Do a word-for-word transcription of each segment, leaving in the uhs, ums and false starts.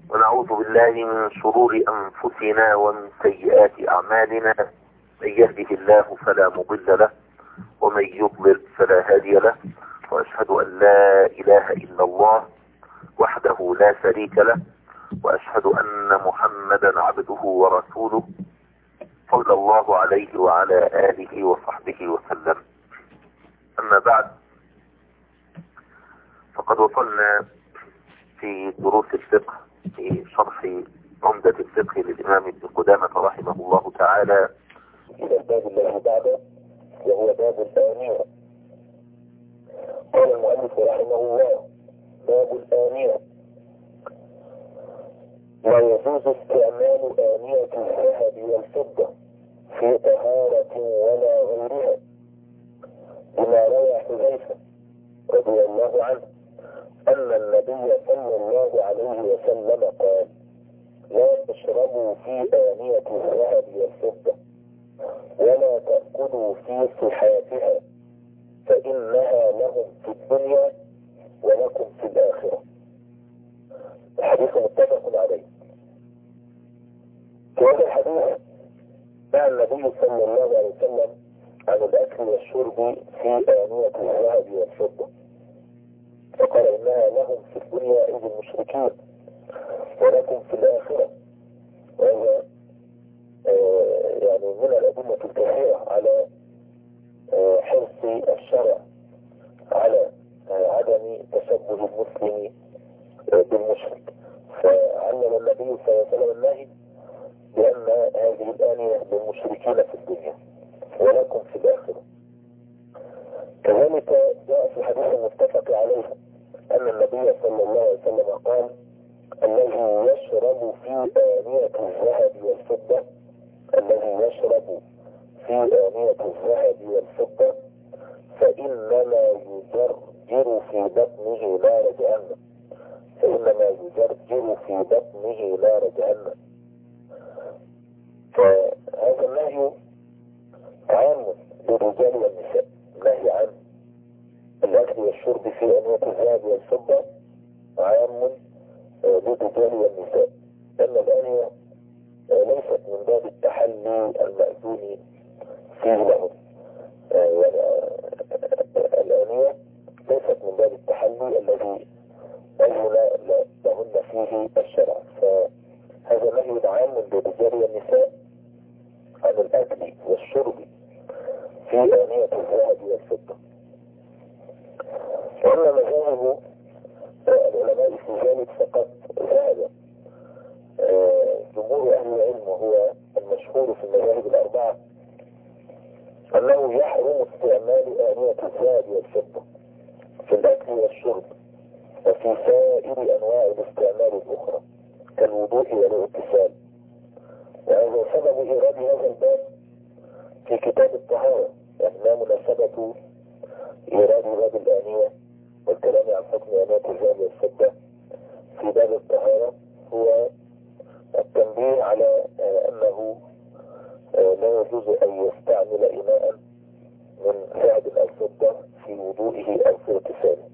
ونعوذ بالله من شرور أنفسنا ومن سيئات أعمالنا. من يهده الله فلا مضل له ومن يضلل فلا هادي له، وأشهد أن لا إله إلا الله وحده لا شريك له، وأشهد أن محمدا عبده ورسوله صلى الله عليه وعلى آله وصحبه وسلم. أما بعد، فقد وصلنا في دروس الفقه في شرح عمدة الفقه للإمام ابن قدامة رحمه الله تعالى إلى الباب الذي بعده، وهو باب الآنية. قال المؤلف رحمه الله: باب الآنية. لا يجوز استعمال آنية الذهب والفضة في طهارة ولا غيرها، بما روى حذيفة رضي الله عنه أن النبي صلى الله عليه وسلم قال: لا تشربوا في آنية الذهب والفضة ولا تأكلوا في صحافها، فإنها لهم في الدنيا ولكم في الآخرة. الحديث متفق عليه. كان الحديث مع النبي صلى الله عليه وسلم عن الأكل والشرب في آنية الذهب والفضة، فقال إنها لهم في الدنيا أي المشركين ولكم في الآخرة. وهذا آه يعني من الأدلة الكثيرة على آه حرص الشرع على آه عدم تشبه المسلم آه بالمشرك، فعلم النبي صلى الله عليه وسلم النهي بأن هذه الآنية للمشركين في الدنيا ولكم في الآخرة. كذلك جاء في الحديث المتفق عليه أن النبي صلى الله عليه وسلم قال: الذي يشرب في آنية الذهب والفضة الذي يشرب في آنية الذهب والفضة فإنما يجرجر في بطنه نار جهنم فإنما يجرجر في بطنه نار جهنم. فهذا النهي عام للرجال والنساء، النهي عن الأكل والشرب في آنية الذهب والفضة عام للرجال والنساء، لأن الآنية ليست من باب التحلي المأذون فيه لهم. الآنية ليست من باب التحلي الذي أذن لهن فيه الشرع، فهذا نهي عام للرجال والنساء عن الأكل والشرب في آنية الذهب والفضة. وأما مذاهب العلماء في ذلك فقد ذهب جمهور أهل العلم، وهو المشهور في المذاهب الأربعة، أنه يحرم استعمال آنية الذهب والفضة في الأكل والشرب وفي سائر أنواع الاستعمال الأخرى كالوضوء والاغتسال. وهذا سبب إيراد هذا الباب في كتاب الطهارة، يعني ما مناسبة إيراد باب الآنية والكلام عن حكم آنية الذهب والفضة في باب الطهارة هو التنبيه على أنه لا يجوز أن يستعمل إناء من ذهب أو فضة في وضوئه أو في اغتساله.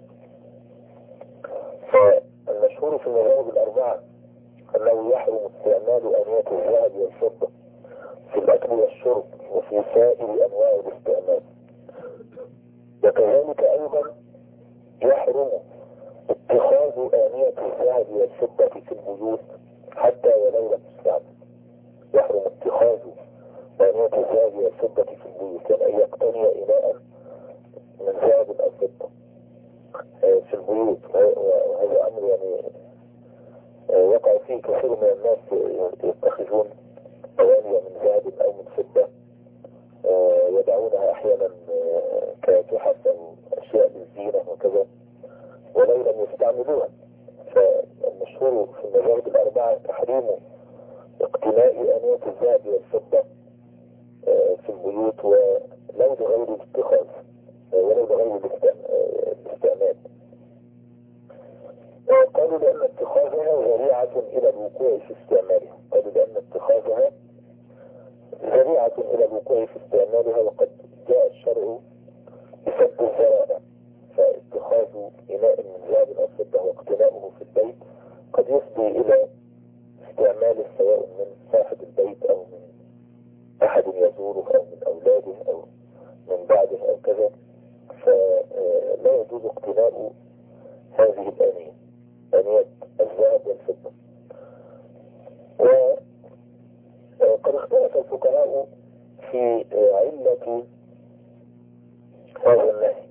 فالمشهور في المذاهب الأربعة أنه يحرم استعمال آنية الذهب والفضة في الأكل والشرب وفي سائر أنواع الاستعمال. وكذلك أيضا يحرم اتخاذ آنية الذهب والفضة في البيوت حتى ولو لم تستعمل. يحرم اتخاذ آنية الذهب والفضة في البيوت، يعني أن يقتني إناء من ذهب أو فضة في البيوت، وهذا أمر يعني يقع فيه كثير من الناس، يتخذون أواني من ذهب أو من فضة يدعونها أحيانا كتحف أو أشياء للزينة وكذا ولو لم يستعملوها. فالمشهور في المذاهب الأربعة تحريم اقتناء آنية الذهب والفضة في البيوت ولو لغير الاتخاذ ولو لغير الاستعمال. قالوا لأن اتخاذها ذريعة إلى الوقوع في استعمالها قالوا لأن اتخاذها ذريعة إلى الوقوع في استعمالها وقد جاء الشرع بسد الذرائع، فاتخاذ إناء من ذهب أو فضة واقتناؤه في البيت قد يفضي إلى استعماله سواء من صاحب البيت أو من أحد يزوره أو من أولاده أو من بعده أو كذا، فلا يجوز اقتناء هذه الآنية، آنية الذهب والفضة. وقد اختلف الفقهاء في علة هذا النهي،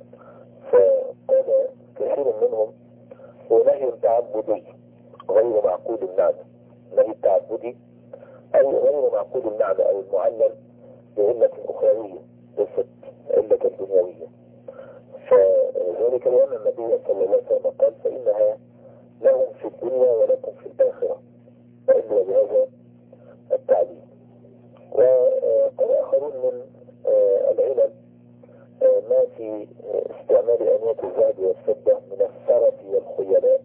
فقال كثير منهم هو نهي تعبدي غير معقول المعنى، نهي التعبدي أو غير معقول المعنى أو المعلل بعلة أخروية ليست علة دنيوية. فذلك لأن النبي صلى الله عليه وسلم قال فإنها لهم في الدنيا ولكم في الآخرة، وإلا بهذا التعليم. وقال آخرون من العلل ما في استعمال آنية الذهب والفضة من السرف والخيلاء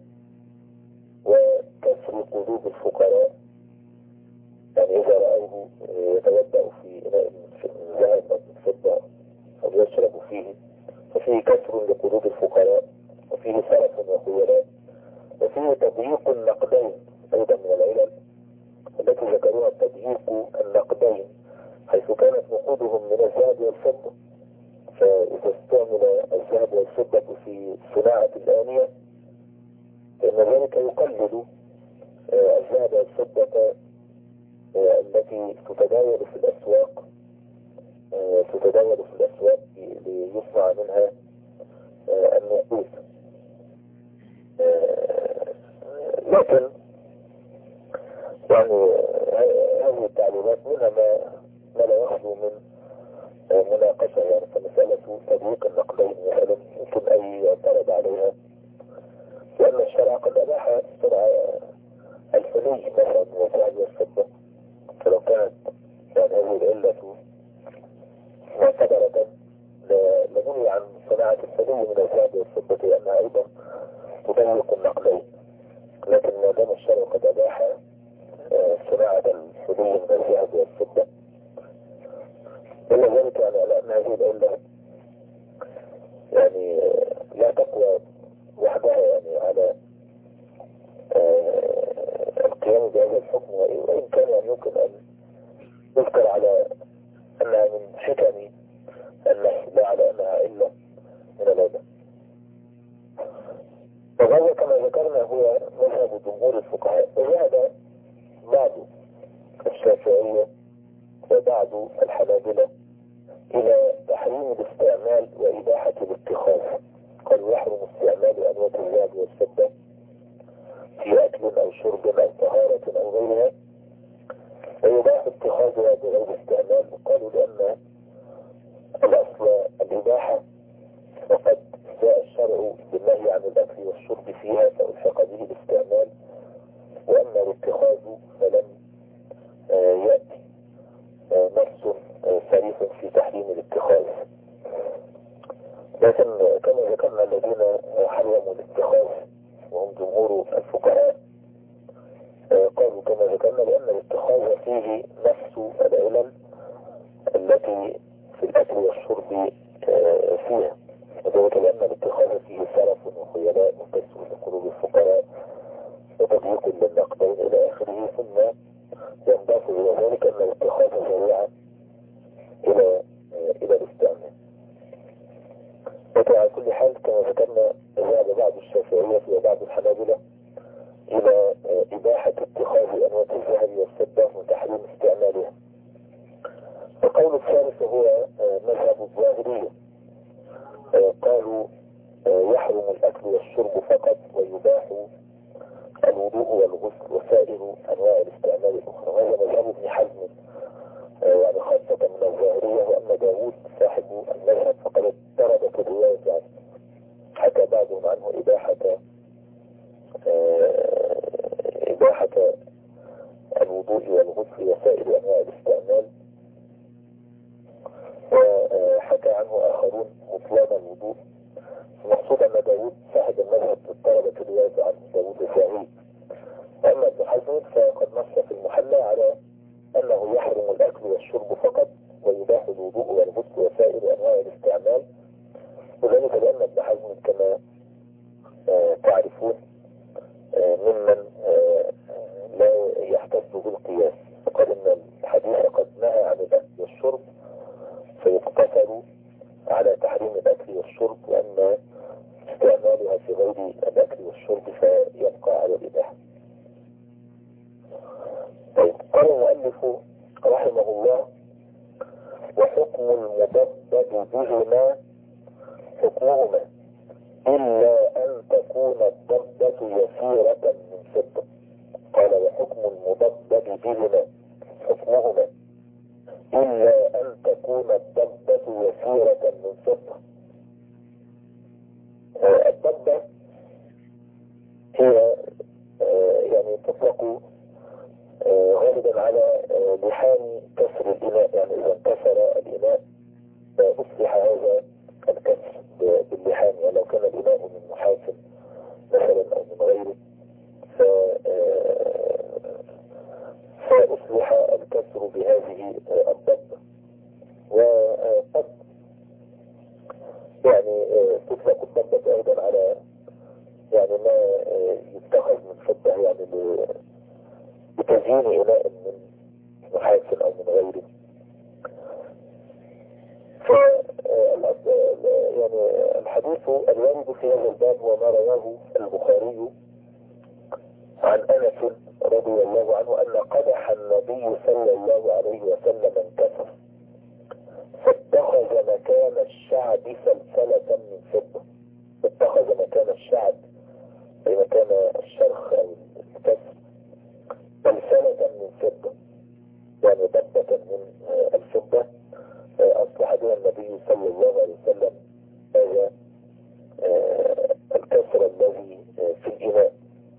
وكسر قلوب الفقراء، يعني إذا رأوه يتوضأ في إناء من ذهب أو من فضة أو يشرب فيه ففيه كسر لقلوب الفقراء، وفيه سرف وخيلاء، وفيه تضييق النقدين أيضا من العلل التي ذكروها، تضييق النقدين حيث كانت نقودهم من الذهب والفضة، فإذا استعمل الذهب والفضة في صناعة الآنية فإن ذلك يقلل الذهب والفضة التي تتداول في الأسواق تتداول في الأسواق ليصنع منها النقود. لكن يعني هذه التعليمات منها ما ما لا يخلو من مناقشة، يعني فمسألة تضييق النقدين مثلا يمكن أن يعترض عليها، لأن الشرع قد أباح صنع الحلي مثلا من الذهب والفضة، فلو كانت يعني هذه العلة معتبرة لنهي عن صناعة الحلي من الذهب والفضة لأنها أيضا تضيق النقدين. لكن ما دام الشرع قد أباح صناعة الحلي من الذهب والفضة إلا ذلك يعني على أن هذه العلة يعني لا تقوى وحدها يعني على القيام بهذا الحكم، وإن كان يعني يمكن أن يذكر على أنها من حكم النهي لا على أنها علة من العلة. وهذا كما ذكرنا هو مذهب جمهور الفقهاء، وذهب بعض الشافعية وبعض الحنابلة إلى تحريم الاستعمال وإباحة الاتخاذ، قالوا يحرم استعمال أنواع الذهب والفضة في أكل أو شرب أو طهارة أو غيرها، ويباح اتخاذها بغير استعمال. قالوا لأن الأصل الإباحة وقد جاء الشرع بالنهي عن الأكل والشرب فيها فألحق به الاستعمال، وأما الاتخاذ فلم يأتي نص صريح في تحريم الاتخاذ. لكن كما ذكرنا الذين حرموا الاتخاذ وهم جمهور الفقهاء قالوا كما ذكرنا لأن الاتخاذ فيه نفس العلل التي في الأكل والشرب فيها، وذلك لأن الاتخاذ فيه سرف وخيلاء وكسر لقلوب الفقراء وتضييق للنقدين إلى آخره، ثم ينضاف إلى ذلك أن الاتخاذ ذريعة إلى إلى الاستعمال. لكن على كل حال كما ذكرنا ذهب بعض الشافعية وبعض الحنابلة إلى إباحة اتخاذ أنواع الذهب والفضة وتحريم استعمالها. القول الثالث هو مذهب الظاهرية، قالوا يحرم الأكل والشرب فقط ويباح الوضوء والغسل وسائر أنواع الاستعمال الأخرى. هذا مذهب ابن حزم يعني خاصة من الظاهرية، وأما داود صاحب المذهب فقد اضطردت الرواية عنه، حكى بعضهم عنه إباحة إباحة الوضوء والغسل وسائر أنواع الاستعمال، وحكى عنه آخرون بطلان الوضوء. المقصود أن داود صاحب المذهب اضطردت الرواية عنه، داود الظاهري. أما ابن حزم فقد نص في المحلى على أنه يحرم الأكل والشرب فقط ويباح الوضوء والغسل وسائر أنواع الاستعمال، وذلك لأن ابن حزم كما تعرفون من ممن لا يحتج بالقياس، فقال ان الحديث قد نهى عن الاكل والشرب فيقتصر على تحريم الاكل والشرب، واما استعمالها في غير الاكل والشرب فيبقى على الاباحه. طيب، قال المؤلف رحمه الله: وحكم المضبب بهما حكمهما إلا أن تكون الضبة يسيرة من فضة. قال: وحكم المضبب بهما حكمهما إلا أن تكون الضبة يسيرة من فضة. الضبة هي يعني تطلق غالبا على لحام كسر الإناء، يعني إذا انكسر الإناء فأصبح هذا الكسر باللحام، يعني لو كان الإناء من نحاس مثلا أو من غيره فأصبح الكسر بهذه الضبة. وقد يعني تطلق الضبة أيضا على يعني ما يتخذ من فضة، يعني بتزيين إناء من نحاس أو من غيره. ف يعني الحديث الوارد في هذا الباب هو ما رواه البخاري عن أنس رضي الله عنه أن قدح النبي صلى الله عليه وسلم انكسر فاتخذ مكان الشعب سلسلة من فضة. اتخذ مكان الشعب أي مكان الشرخ أو الكسر سلسلة من فضة، يعني ضبة من الفضة أصلح بها النبي صلى الله عليه وسلم هذا الكسر الذي في الإناء.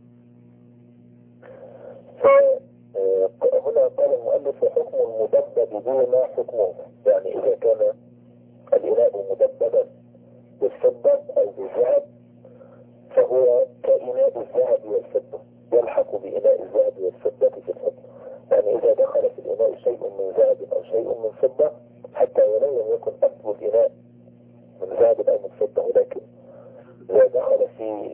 فهنا قال المؤلف: وحكم المدبب بهما حكمهما، يعني إذا كان الإناء مدببا بالفضة أو بالذهب فهو كإناء الذهب والفضة، يلحق بإناء الذهب والفضة في الحكم. يعني إذا دخل في الإناء شيء من ذهب أو شيء من فضة، حتى ولو لم يكن أصل الإناء من ذهب أو من فضة، ولكن إذا دخل في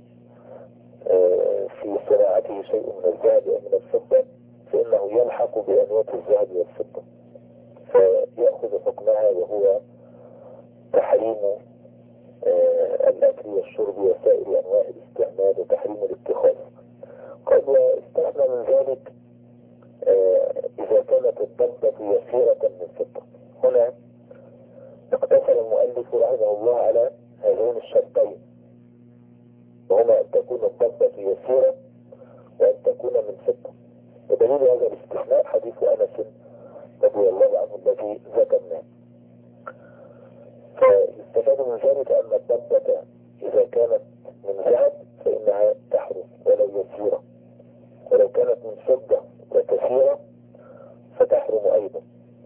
في صناعته شيء من الذهب أو من الفضة فإنه يلحق بأنواع الذهب والفضة فيأخذ حكمها، وهو تحريم الأكل والشرب وسائر أنواع الاستعمال وتحريم الاتخاذ. قد واستثنى من ذلك إذا كانت الضبة يسيرة من فضة. هنا اقتصر المؤلف رحمه الله على هذين الشرطين، وهما أن تكون الضبة يسيرة وأن تكون من فضة. ودليل هذا الاستثناء حديث أنس رضي الله عنه الذي ذكرناه. فيستفاد من ذلك أن الضبة إذا كانت من ذهب فإنها تحرم ولو يسيرة، ولو كانت من فضة وكثيرة فتحرم أيضا.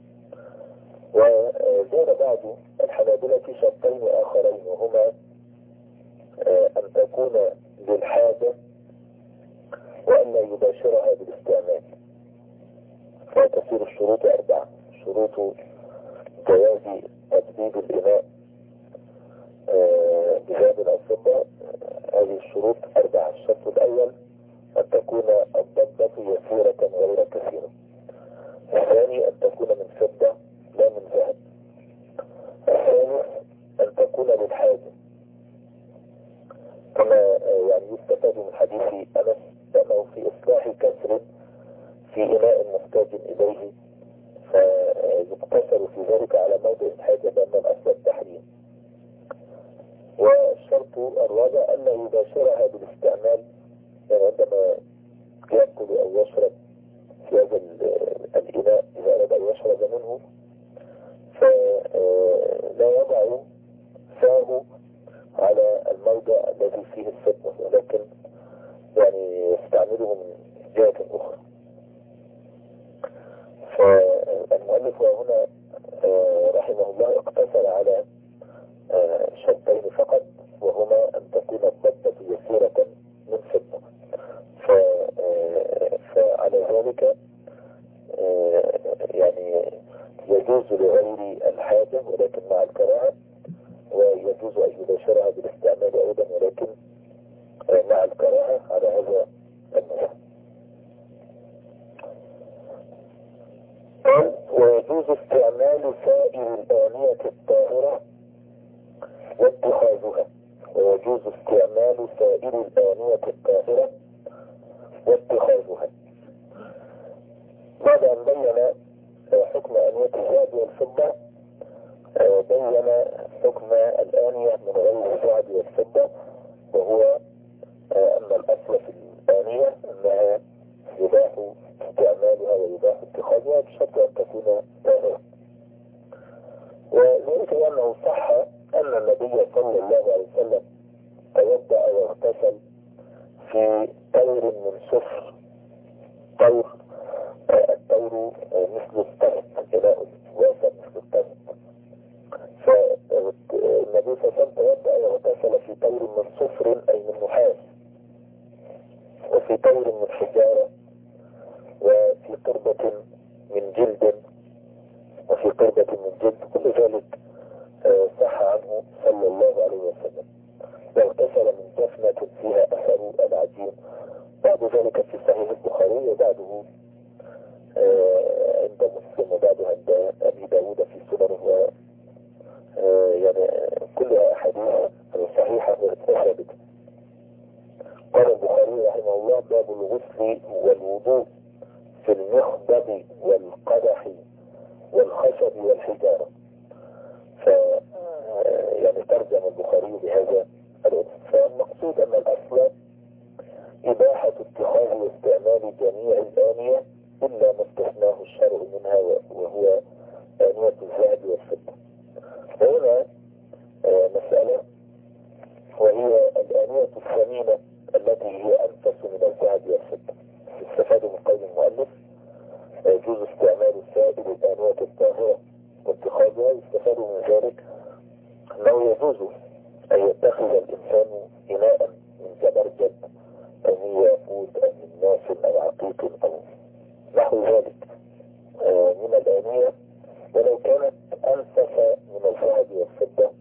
وزاد بعض الحنابلة في شرطين آخرين، وهما أن تكون للحاجة وأن لا يباشرها بالاستعمال. فتصير الشروط أربعة: شروط جواز تدبيب الإناء بذهب أو فضة، هذه الشروط أربعة. الشرط الأول أن تكون الضبة يسيرة غير كثيرة. الثاني أن تكون من فضة لا من ذهب. الثالث أن تكون للحاجة، كما يعني يستفاد من حديث أنس أنه في إصلاح كسر في إناء محتاج إليه فيقتصر في ذلك على موضع الحاجة لأن الأصل التحريم. والشرط الرابع أن لا يباشرها بالاستعمال، يعني عندما يأكل أو يشرب في هذا الإناء إذا أراد أن يشرب منه فلا يضع فاه على الموضع الذي فيه الفضة، ولكن يعني يستعمله من جهة أخرى. فالمؤلف هنا رحمه الله اقتصر على شرطين فقط، وهما أن تكون الضبة يسيرة من فضة. فعلى ذلك يعني يجوز لغير الحاجة ولكن مع الكراهة، ويجوز أن يباشرها بالاستعمال أيضا ولكن مع الكراهة على هذا المذهب. قال ويجوز استعمال سائر الآنية الطاهرة واتخاذها. ويجوز استعمال سائر الآنية الطاهرة واتخاذها. بعد أن بين حكم آنية الذهب والفضة بين حكم الآنية من غير الذهب والفضة، وهو أن الأصل في الآنية أنها يباح استعمالها ويباح اتخاذها بشرط أن تكون طاهرة. وذلك لأنه صح أن النبي صلى الله عليه وسلم توضأ واغتسل في طور من صفر. طور الطور مثل الطهط، إناء واسع مثل الطهط. فالنبي صلى الله عليه وسلم توضأ واغتسل في طور من صفر أي من نحاس، وفي طور من حجارة، وفي قربة من جلد، وفي قربة من جلد. كل ذلك صح عنه صلى الله عليه وسلم. واغتسل من دفنة فيها أثر العجين. بعد ذلك في صحيح البخاري، وبعده عند مسلم، وبعده عند أبي داود في سننه، يعني كلها أحاديث صحيحة وثابتة. قال البخاري رحمه الله: باب الغسل والوضوء في المخضب والقدح والخشب والحجارة. ف يعني ترجم البخاري بهذا الاسم. فالمقصود أن الأصل إباحة اتخاذ واستعمال جميع الآنية إلا ما استثناه الشرع منها، وهو آنية الذهب والفضة. وهنا مسألة، وهي الآنية الثمينة التي هي أنفس من الذهب والفضة. استفاد من قول المؤلف: يجوز استعمال سائر الآنية الطاهرة واتخاذها. يستفاد من ذلك أنه يجوز أن يتخذ الإنسان إناء من زبرجد أو من ياقوت أو من ناس أو عقيق أو نحو ذلك من الآنية، ولو كانت أنفس من الذهب والفضة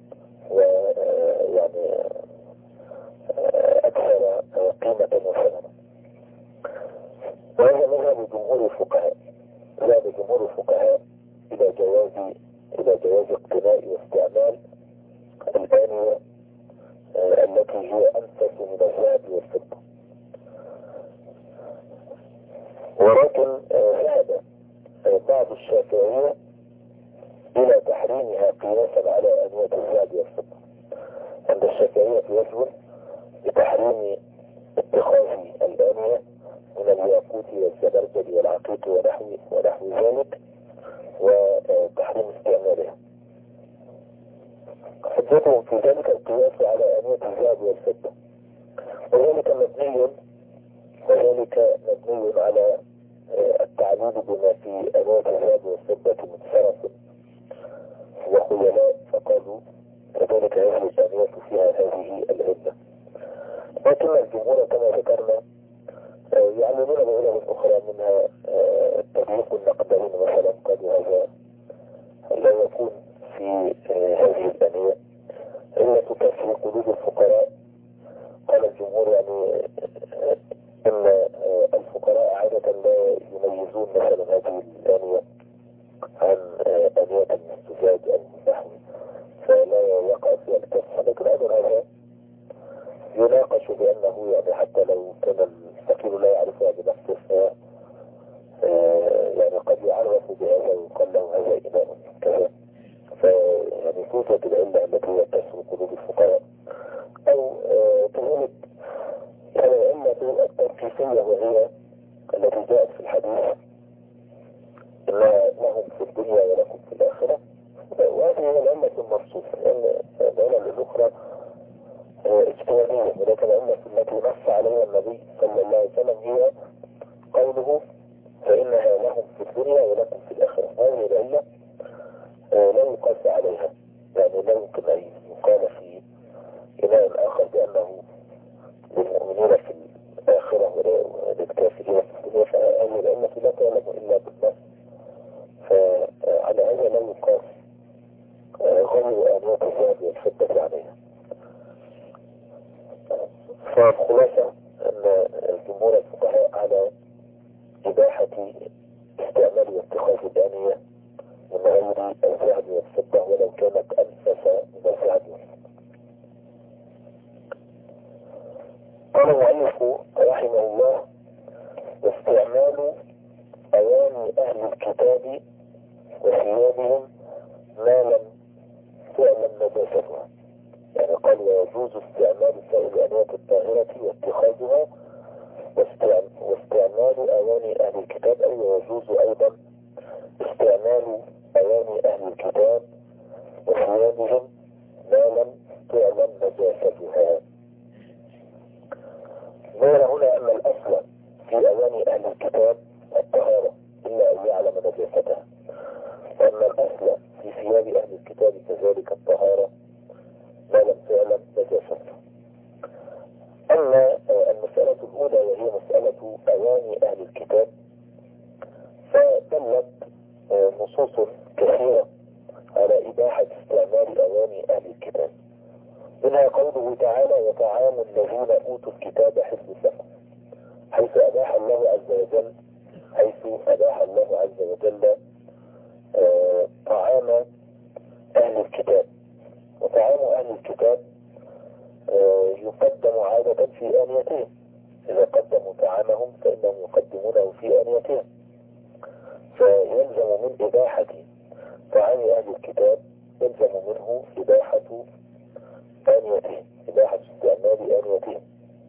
ويعني أكثر قيمة وثمنا. وهذا مذهب جمهور الفقهاء. ذهب جمهور الفقهاء إلى جواز إلى جواز اقتناء واستعمال الآنية التي هي أنفس من الذهب والفضة. ولكن ذهب بعض الشافعية إلى تحريمها قياسا على آنية الذهب والفضة. عند الشافعية يجوز بتحريم اتخاذ الآنية من الياقوت والزبرجد والعقيق ونحو ونحو ذلك، وتحريم استعمالها. حجتهم في ذلك القياس على آنية الذهب والفضة، وذلك مبني وذلك مبني على التعليل بما في آنية الذهب والفضة من سرف وخيلاء، فقالوا كذلك هذه الآنية فيها هذه العلة. لكن الجمهور كما ذكرنا يعلمون بعلم أخرى، منها تضييق النقدين مثلا. قالوا هذا لا يكون في هذه الآنية إلا تكفي قلوب الفقراء. قال الجمهور يعني إن الفقراء عادة لا يميزون مثلا هذه الآنية عن آنية الزجاج أو النحو، فلا يقع فيها الكف. لكن أيضا هذا يناقش بأنه يعني حتى لو كان الفقير لا يعرفها بنفسه، يعني قد يعرف بهذا ويقال له هذا إناء كذا. فيعني توجد العلة التي هي تسر قلوب الفقراء، أو كذلك يعني العلة التوقيفية، وهي التي جاءت في الحديث: إن لهم في الدنيا ولكم في الآخرة. وهذه هي العلة المرصوصة. يعني العلة الأخرى اجتماعية، ولكن العلة التي نص عليها النبي صلى الله عليه وسلم هي قوله: فإنها لهم في الدنيا ولكم في الآخرة. هذه العلة لا يقاس عليها، يعني لا يمكن أن يقال في إناء آخر بأنه للمؤمنين في الآخرة وللكافرين في الدنيا. فهذه العلة لا تعلم إلا بالنص، فعلى هذا لا يقاس غير آنية الذهب والفضة عليها. فالخلاصة أن الجمهور إباحة استعمال واتخاذ الآنية من غير الذهب والفضة ولو كانت أنفس من الذهب والفضة. قال المؤلف رحمه الله: واستعمال أواني أهل الكتاب وثيابهم ما لم تعلم نجاستها. يعني قال: ويجوز استعمال سائر الآنية الطاهرة واتخاذها واستعمال أواني أهل الكتاب، أي ويجوز أيضا استعمال أواني أهل الكتاب وثيابهم ما لم تعلم نجاستها. نرى هنا أن الأصل في أواني أهل الكتاب الطهارة إلا أن يعلم نجاستها، وأن الأصل في ثياب أهل الكتاب كذلك الطهارة ما لم تعلم نجاستها. أما المسألة الأولى وهي مسألة أواني أهل الكتاب، فدلت نصوص كثيرة على إباحة استعمال أواني أهل الكتاب، منها قوله تعالى: وطعام الذين أوتوا الكتاب حل لكم، حيث أباح الله عز وجل حيث أباح الله عز وجل آه طعام أهل الكتاب. وطعام أهل الكتاب آه يقدم عادة في آنيتهم، إذا قدموا طعامهم فإنهم يقدمونه في آنيتهم، فيلزم من إباحة طعام أهل الكتاب يلزم منه إباحة آنيتهم، إباحة استعمال آنيتهم.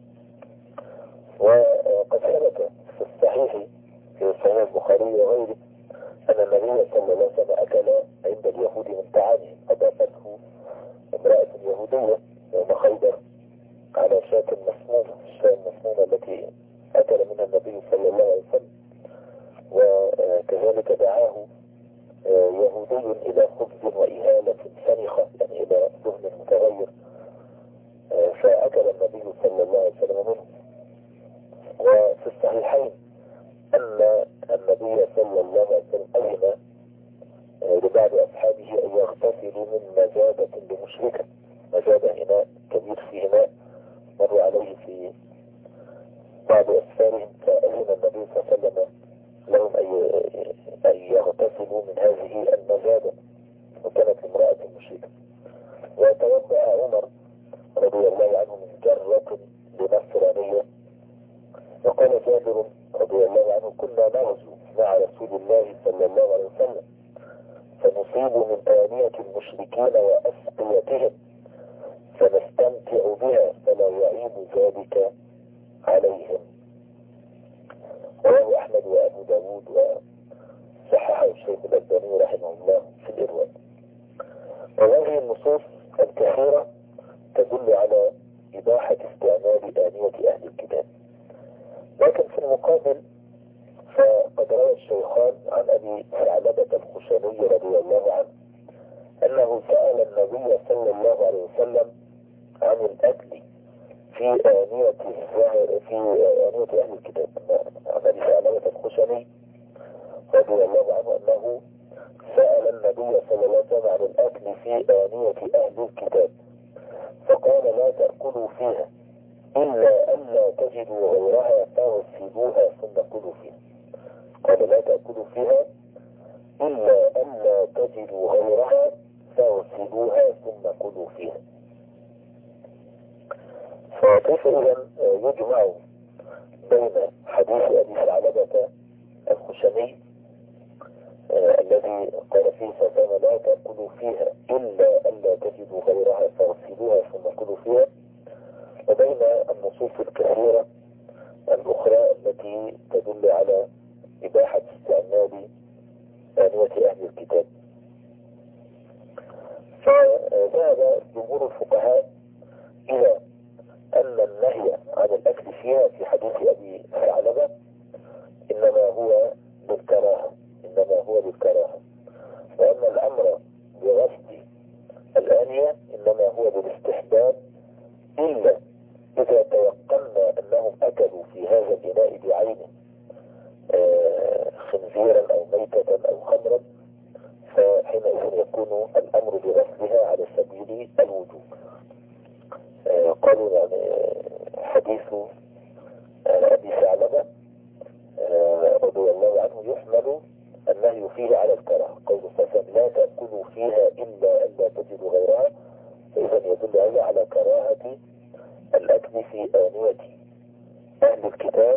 وقد ثبت في الصحيح في صحيح البخاري وغيره أن النبي صلى الله عليه وسلم أكل عند اليهود من طعامهم، أضافته امرأة يهودية يوم خيبر على شاة مسمومة، الشاة المسمومة التي أكل منها النبي صلى الله عليه وسلم. وكذلك دعاه يهودي إلى خبز وإهالة سنخة، يعني إلى دهن متغير، فأكل النبي صلى الله عليه وسلم منه. وفي الصحيحين أن النبي صلى الله عليه وسلم أذن لبعض أصحابه أن يغتسلوا من مزادة لمشركة، مزادة إناء كبير في إناء مر عليه في بعض أسفارهم، فأذن النبي صلى الله عليه وسلم لهم أن يغتسلوا من هذه المزادة، وكانت امرأة مشركة. وتوضأ عمر رضي الله عنه من جرة لنصرانية، وقال جابر رضي الله عنه: كنا نغزو مع رسول الله صلى الله عليه وسلم فنصيب من آنية المشركين وأسقيتهم فنستمتع بها فلا يعيب ذلك عليهم. رواه أحمد وأبو داود وصححه الشيخ الألباني رحمه الله في الإرواء. وهذه النصوص الكثيرة تدل على إباحة استعمال آنية أهل الكتاب. لكن في المقابل فقد روى الشيخان عن أبي ثعلبة الخشني رضي الله عنه أنه سأل النبي صلى الله عليه وسلم عن الأكل في آنية في آنية أهل الكتاب. عن أبي ثعلبة الخشني رضي الله عنه أنه سأل النبي صلى الله عليه وسلم عن الأكل في آنية أهل الكتاب، فقال: لا تأكلوا فيها إلا ألا تجدوا غيرها فاغسلوها ثم كلوا فيها. قال: لا تأكلوا فيها إلا ألا تجدوا غيرها فاغسلوها ثم كلوا فيها. فكيف إذن يجمع بين حديث أبي ثعلبة الخشني آه الذي قال فيه فكان لا تأكلوا فيها إلا ألا تجدوا غيرها فاغسلوها ثم كلوا فيها، وبين النصوص الكثيرة الأخرى التي تدل على إباحة استعمال آنية أهل الكتاب؟ فذهب جمهور الفقهاء إلى أن النهي عن الأكل فيها في حديث أبي ثعلبة إنما هو بالكراهة، إنما هو بالكراهة، وأن الأمر بغسل الآنية إنما هو بالاستحباب، إلا إذا تيقنا أنهم أكلوا في هذا الإناء بعينه آه خنزيرا أو ميتة أو خمرا، فحينئذ يكون الأمر بغسلها على سبيل الوجوب. آه قالوا يعني حديث آه أبي ثعلبة آه رضي الله فيه على الكراهة. قول السلام لا تأكلوا فيها إلا أن لا تجدوا غيرها، فإذا يدل هذا على كراهة الأكل في آنية أهل الكتاب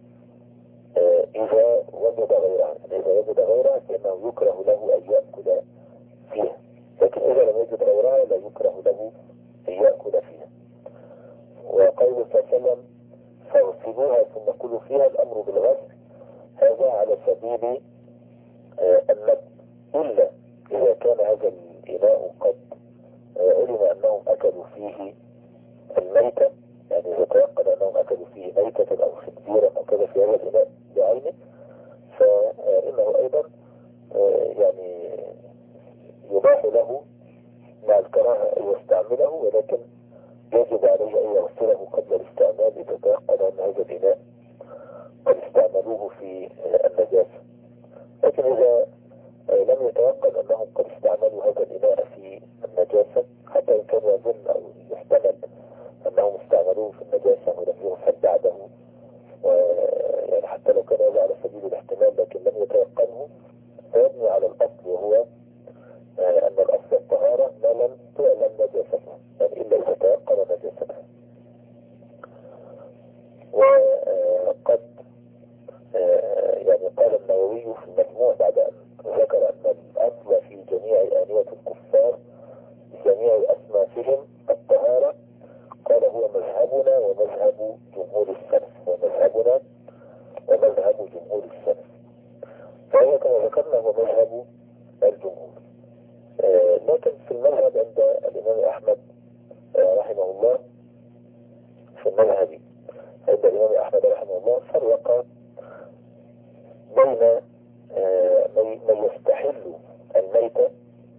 إذا وجد غيرها. إذا وجد غيرها فإنه يكره له أن يأكل فيها، لكن إذا لم يجد غيرها لا يكره له أن يأكل فيها. وقول صلى الله عليه وسلم فاغسلوها ثم كلوا فيها، الأمر بالغسل هذا على سبيل الندب، إلا إذا كان هذا الإناء قد علم أنهم أكلوا فيه الميتة، يعني إذا تيقن أنهم أكلوا فيه ميتة أو خنزيرا أو كذا في هذا الإناء بعينه، فإنه أيضا يعني يباح له مع الكراهة أن يستعمله، ولكن يجب عليه أن يغسله قبل الاستعمال إذا تيقن أن هذا الإناء قد استعملوه في النجاسة. لكن إذا لم يتيقن أنهم قد استعملوا هذا الإناء في النجاسة، حتى إن كان يظن أو يحتمل أنهم استعملوه في النجاسة ولم يغسل بعده، ويعني حتى لو كان هذا على سبيل الاحتمال لكن لم يتيقنه، فيبني على الأصل، وهو أن الأصل الطهارة ما لم تعلم نجاستها، يعني إلا إذا تيقن نجاستها. وقد يعني قال النووي في المجموع بعد أن ذكر أن الأصل في جميع آنية الكفار جميع أصنافهم الطهارة، قال هو مذهبنا ومذهب جمهور السلف، ومذهبنا ومذهب جمهور السلف. فهو كما ذكرنا هو مذهب الجمهور. آه لكن في المذهب عند الإمام أحمد آه رحمه الله، في المذهب عند الإمام أحمد رحمه الله فرق بين آه من يستحل الميتة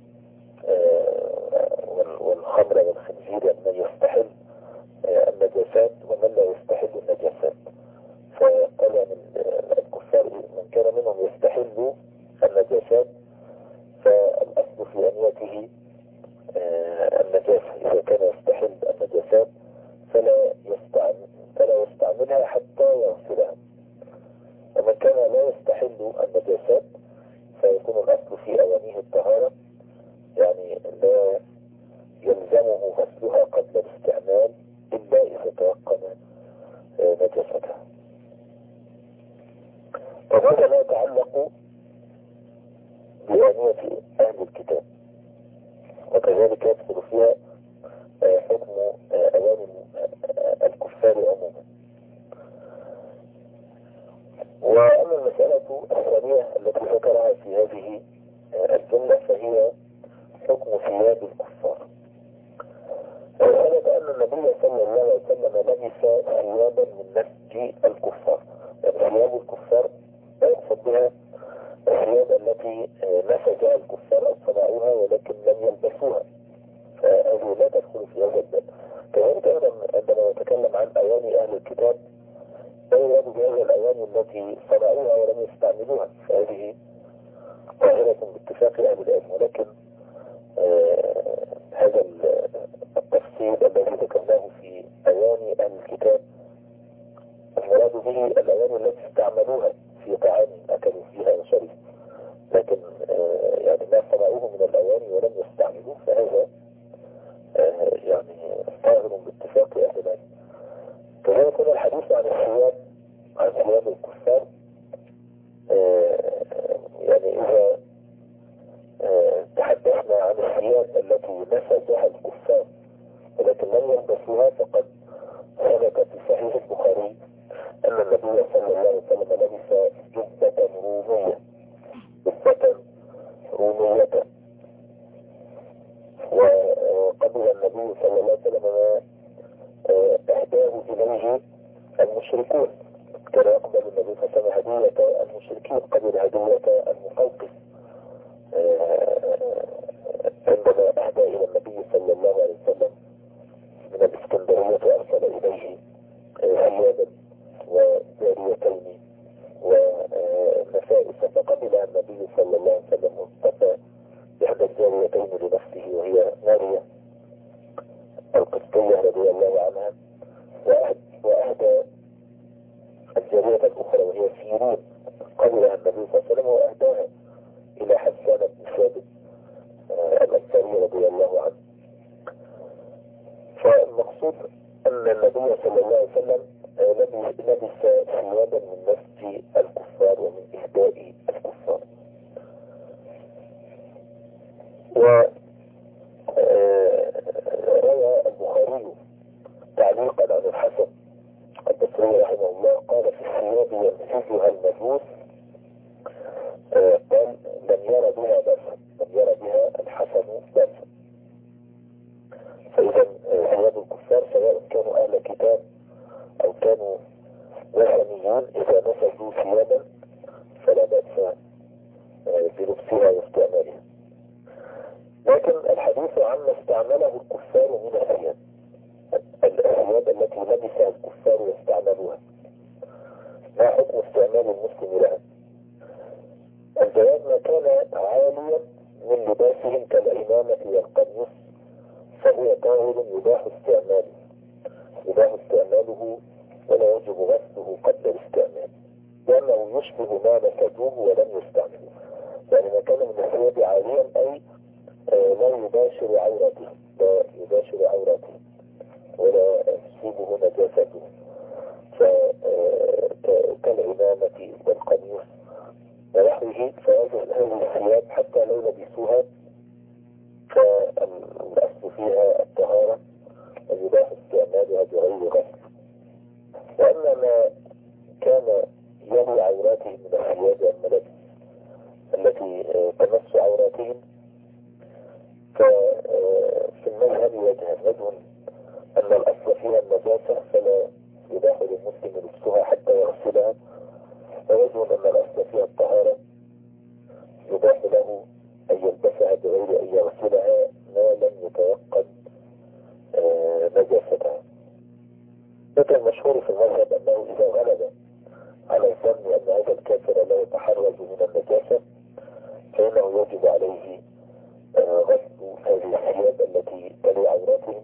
آه والخمر والخنزير، من يستحل آه النجاسات ومن لا يستحل النجاسات. فقال من الكفار من كان منهم يستحل النجاسات فالأصل في أنيته آه النجاسة، إذا كان يستحل النجاسات فلا يستعمل فلا يستعملها حتى يغسلها. ومن كان لا يستحل النجاسات فيكون الأصل في أوانيه الطهارة، يعني لا يلزمه غسلها قبل الاستعمال إلا إذا تيقن نجاستها. وهذا لا يتعلق بآنية أهل الكتاب، وكذلك يدخل فيها حكم أواني الكفار عموما. وأما المسألة الثانية التي ذكرها في هذه الجملة فهي حكم ثياب الكفار. وهذا أن النبي صلى الله عليه وسلم لبس ثيابا من نسج الكفار، يعني ثياب الكفار يقصد بها الثياب التي نسجها الكفار أو صنعوها ولكن لم يلبسوها، فهذه لا تدخل في هذا الباب. كذلك أيضا عندما نتكلم عن أواني أهل الكتاب لا يراد بهذا الأواني التي صنعوها ولم يستعملوها، فهذه ظاهرة باتفاق أهل العلم. ولكن آه هذا التفصيل الذي ذكرناه في أواني أهل الكتاب المراد به الأواني التي استعملوها في طعام أكلوا فيها وشربوا، لكن آه يعني ما صنعوه من الأواني ولم يستعملوه، فهذا آه يعني ظاهر باتفاق أهل العلم. كذلك الحديث عن الثياب عن ثياب الكفار آه يعني إذا آه تحدثنا عن الثياب التي نسجها الكفار ولكن لم يلبسوها، فقد ثبت في صحيح البخاري أن النبي صلى الله عليه وسلم لبس جبة رومية جبة رومية، وقبل النبي صلى الله عليه وسلم ما أهداه إليه المشركون، كان يقبل النبي صلى الله عليه وسلم هدية المشركين قبل هدية المقوقس عندما أهدى إلى النبي صلى الله عليه وسلم من الإسكندرية أرسل إليه ثيابا وجاريتين ونفائس، فقبلها النبي صلى الله عليه وسلم واصطفى بإحدى الجاريتين لنفسه وهي ماريا القبطية رضي الله عنها، وأهدى الجارية الأخرى وهي سيرين قبلها النبي صلى الله عليه وسلم وأهداها ثيابا من نسج الكفار ومن إهداء الكفار. وروى البخاري تعليقا عن الحسن البصري رحمه الله قال في الثياب ينسجها المجوس، قال لم يرى بها بأسا، لم يرى بها الحسن بأسا. فإذا ثياب الكفار سواء كانوا أهل كتاب أو كانوا وثنيين إذا نسجوا ثيابا فلا بأس بلبسها واستعمالها. لكن الحديث عما استعمله الكفار من الثياب، الثياب التي لبسها الكفار واستعملوها، ما حكم استعمال المسلم لها؟ الجواب ما كان عاليا من لباسهم كالعمامة والقميص فهو طاهر يباح استعماله يباح استعماله ولا يجب غسله قبل الاستعمال، لأنه يشبه ما نسجوه ولم يستعملوه. يعني ما كان من الثياب عاليا أي لا يباشر عورته لا يباشر عورته ولا تصيبه نجاسته، كالعمامة والقميص ونحوه. فهذه الثياب حتى لو لبسوها فالأصل فيها الطهارة ويباح استعمالها بغير غسل. وأما ما كان يلي عوراتهم من الثياب والملابس التي تمس عوراتهم ففي المذهب وجهان: وجه أن الأصل فيها النجاسة فلا يباح للمسلم لبسها حتى يغسلها، ووجه أن الأصل فيها الطهارة يباح له أن يلبسها بغير أن يغسلها ما لم يتيقن نجاستها. لكن المشهور في المذهب أنه إذا غلب على الظن أن هذا الكافر لا يتحرز من النجاسة فإنه يجب عليه غسل هذه الثياب التي تلي عوراتهم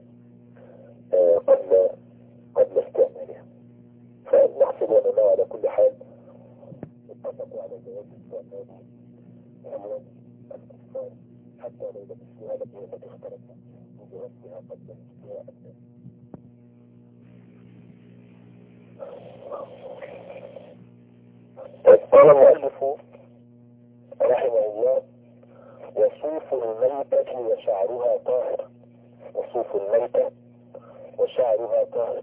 قبل قبل استعمالها. فنحسب أننا على كل حال اتفقوا على جواز استعمال ثياب الكفار حتى لو لبسوها لم يكن اختلفوا وبغسلها قبل لبسها أبدا. قال المؤلف رحمه الله: وصوف الميتة وشعرها طاهر. وصوف الميتة وشعرها طاهر.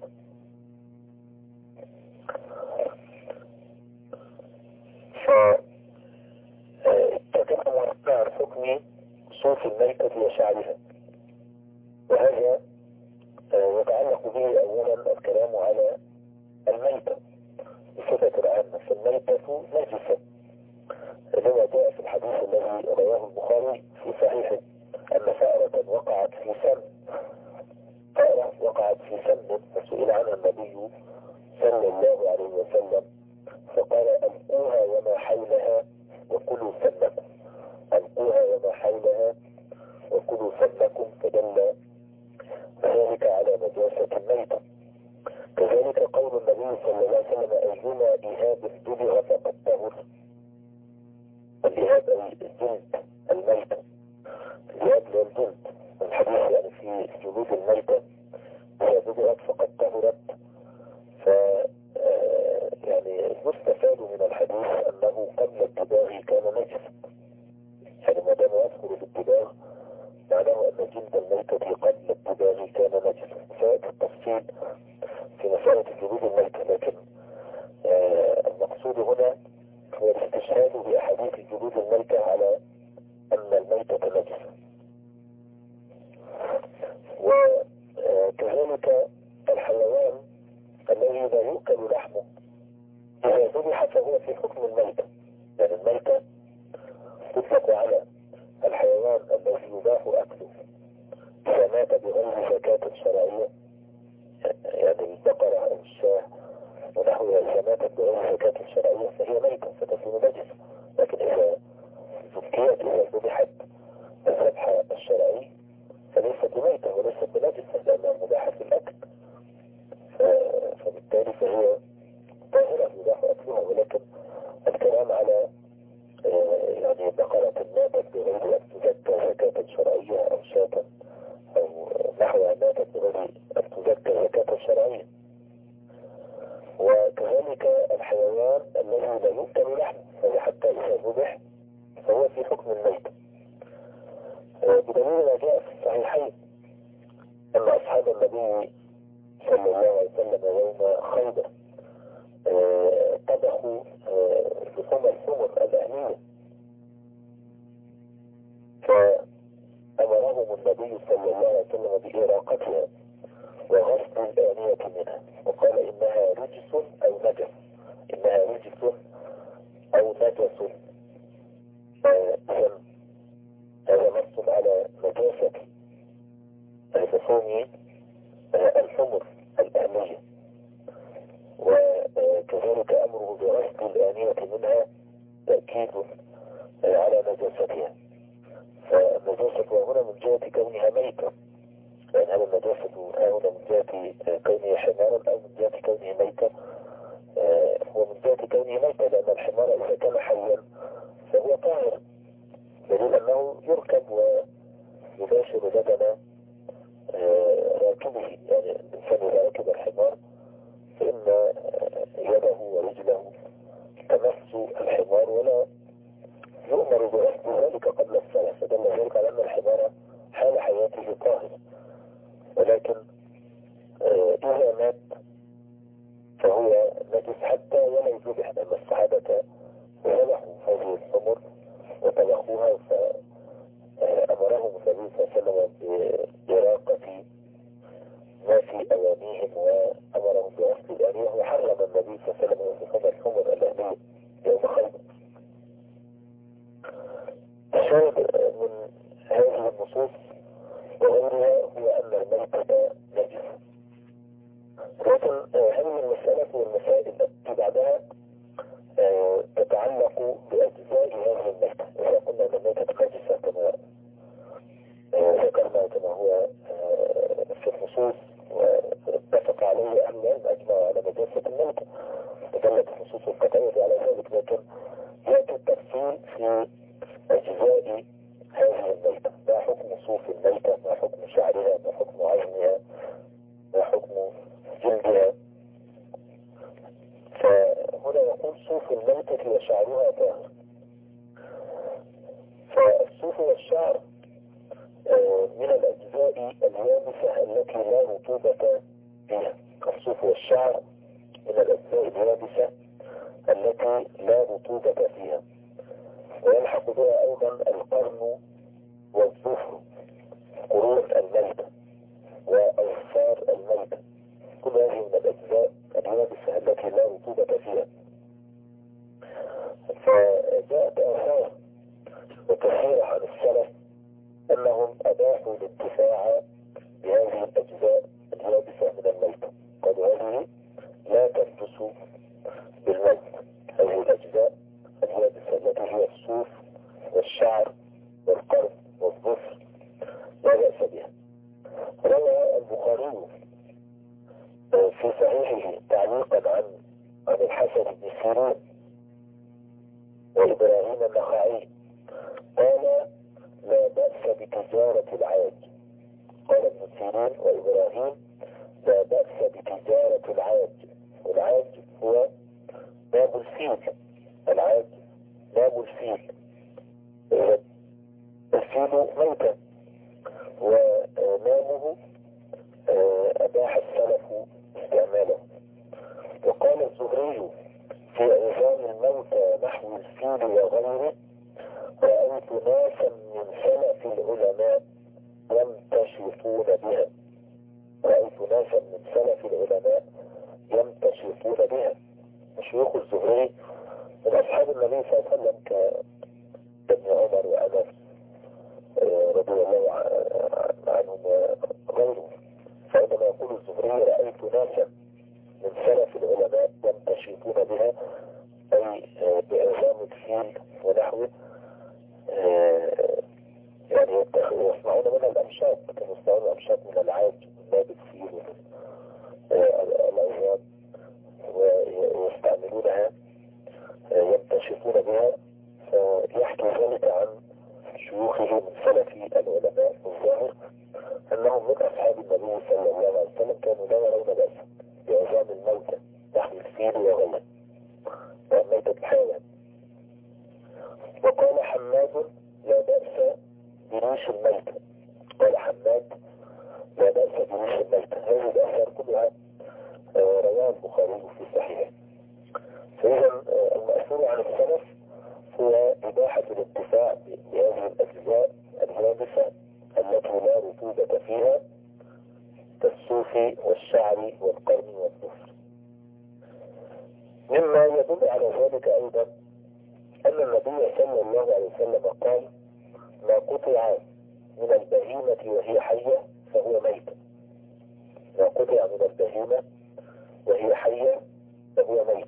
فاتكلم عن حكم صوف الميتة وشعرها، وهذا يتعلق به أولا الكلام على الميتة بصفة العامة. فالميتة نجسة لما جاء في الحديث الذي رواه البخاري في صحيحه أن فأرة وقعت في سم فأرة وقعت في سم فسئل عنها النبي صلى الله عليه وسلم فقال: ألقوها وما حولها وكلوا سمكم. ألقوها وما حولها وكلوا سمكم، فدل ذلك على نجاسة الميتة. كذلك قول النبي صلى الله عليه وسلم: أيما إهاب دبغ فقد طهر. الإهاب أي الجلد الميتة، الإهاب للجلد، الحديث يعني في جلود الميتة إذا دبغت فقد طهرت. ف يعني المستفاد من الحديث أنه قبل الدباغ كان نجسا، يعني ما دام يذكر بالدباغ معناه أن جلد الميتة قبل الدباغ كان نجسا. سيأتي التفصيل في مسألة جلود الميتة، لكن آه المقصود هنا هو الاستشهاد بأحاديث جلود الميتة على أن الميتة نجسة. وكذلك الحيوان الذي لا يؤكل لحمه إذا ذبح فهو في حكم الميتة، يعني الميتة تطلق على الحيوان الذي يباح أكله إذا مات بغير زكاة شرعية، يعني البقرة أو الشاة ونحوها إذا ماتت بغير زكاة شرعية فهي ميتة فتكون نجسة. لكن إذا ذكيت إذا ذبحت الذبح الشرعي فليست بميتة وليست بنجسة لأنها مباحة في الأكل، فبالتالي فهي طاهرة يباح أكلها. ولكن الكلام على يعني بقرة ماتت بغير أن تزكى زكاة شرعية أو شاة أو نحوها ماتت بغير أن تزكى زكاة شرعية. وكذلك الحيوان الذي لا يؤكل لحمه، فهي حتى إذا ذبح فهو في حكم الميت. بدليل ما جاء في الصحيحين أن أصحاب النبي صلى الله عليه وسلم يوم خيبر طبخوا لحوم الحمر الأهلية، فأمرهم النبي صلى الله عليه وسلم بإراقتها وغسل الآنية منها، وقال إنها رجس أو نجس، إنها رجس أو نجس. إذن هذا نص على نجاسة لحوم الحمر الآنية، وكذلك أمره بغسل الآنية منها تأكيد على نجاستها. فالنجاسة هنا من جهة كونها ميتة، يعني هذا النجاسة هنا من جهة كونه حمارا أو من جهة كونه ميتة، هو من جهة كونه ميتة، لأن الحمار إذا كان حيا فهو طاهر، دليل أنه يركب ويباشر بدن راكبه. يعني الإنسان إذا ركب الحمار فإن يده ورجله تمس الحمار ولا يؤمر بغسل ذلك قبل الصلاة، فدل ذلك على أن الحمار حال حياته طاهر. ولكن إذا مات فهو نجس حتى ولو ذبح، لأن الصحابة ذبحوا هذه الحمر وطبخوها، فأمرهم النبي صلى الله عليه وسلم بإراقة ما في أوانيهم وأمرهم بغسل الآنية، وحرم النبي صلى الله عليه وسلم لحوم الحمر الأهلية يوم خيبر. الشاهد من هذه النصوص وغيرها هو أن الميتة نجس. لكن هذه المسألة والمسائل التي بعدها تتعلق بأجزاء هذه الميتة. إذا قلنا أن الميتة نجسة كما ذكرنا كما هو في النصوص واتفق عليه أهل العلم أجمعوا على نجاسة الميتة، ودلت النصوص القطعية على ذلك، لكن يأتي التفصيل في أجزاء هذه الميتة. ما حكم صوف الميتة، ما حكم شعرها، ما حكم عظمها، ما حكم جلدها. فهنا يقول صوف الميتة وشعرها طاهر. فالصوف والشعر من الأجزاء اليابسة التي لا رطوبة فيها. الصوف والشعر من الأجزاء اليابسة التي لا رطوبة فيها، ويلحق بها أيضا القرن والظفر، قرون الميتة وأظفار الميتة، كل هذه من الأجزاء اليابسة التي لا رطوبة فيها. فجاءت آثار وكثيرة عن السلف أنهم أباحوا الانتفاع بهذه الأجزاء اليابسة من الميتة، قالوا هذه لا تنجس بالميت، هذه الأجزاء اليابسة التي هي الصوف والشعر والقرن والظفر لا بأس بها. روى البخاري في صحيحه تعليقا عن عن الحسن بن سيرين وإبراهيم النخعي قال لا بأس بتجارة العاج. قال ابن سيرين وإبراهيم لا بأس بتجارة العاج، والعاج هو ناب الفيل، العاج ناب الفيل، الفيل ميتا ونامه أباح السلف استعماله. وقال الزهري في عظام الموتى نحو الفيل وغيره رأيت ناسا من سلف العلماء يمتشطون بها، رأيت ناسا من سلف العلماء يمتشطون بها. شيوخ الزهري من أصحاب النبي صلى الله عليه وسلم كابن عمر وأنس رضي الله عنهم وغيره. فعندما يقول الزهري رأيت ناسا من سلف العلماء يمتشطون بها أي بعظام الفيل ونحوه، يعني يصنعون منها الأمشاط، كانوا يصنعون الأمشاط من العاج من ناب الفيل ومن العظام ويستعملونها يمتشطون بها. فيحكي ذلك عن شيوخه من سلف العلماء الظاهر أنهم من أصحاب النبي صلى الله عليه وسلم كانوا لا يرون بأسا بعظام الموتى نحو الفيل وغيره. حماد لا بأس بريش الميتة. قال حماد لا بأس بريش الميتة. هذه الآثار كلها رواه البخاري في صحيحه. فإذا المأثور عن السلف هو إباحة الانتفاع بهذه الأجزاء اليابسة التي لا رطوبة فيها كالصوف والشعر والقرن والظفر. مما يدل على ذلك أيضا أن النبي صلى الله عليه وسلم قال: ما قطع من البهيمة وهي حية فهو ميت. ما قطع من البهيمة وهي حية فهو ميت.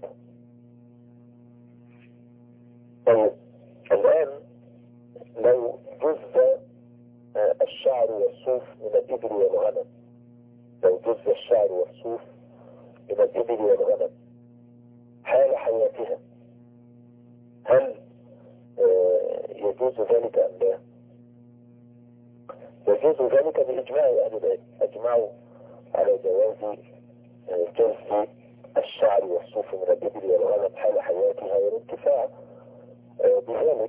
طيب الآن لو جز الشعر والصوف من الإبل والغنم، لو جز الشعر والصوف من الإبل والغنم حال حياتها، هل يجوز ذلك أم لا؟ يجوز ذلك بإجماع أهل العلم، أجمعوا على جواز جز الشعر والصوف من الإبل والغنم حال حياتها والانتفاع بذلك.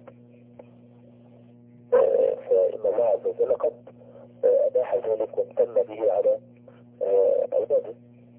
فإن الله عز وجل قد أباح ذلك وامتن به على عباده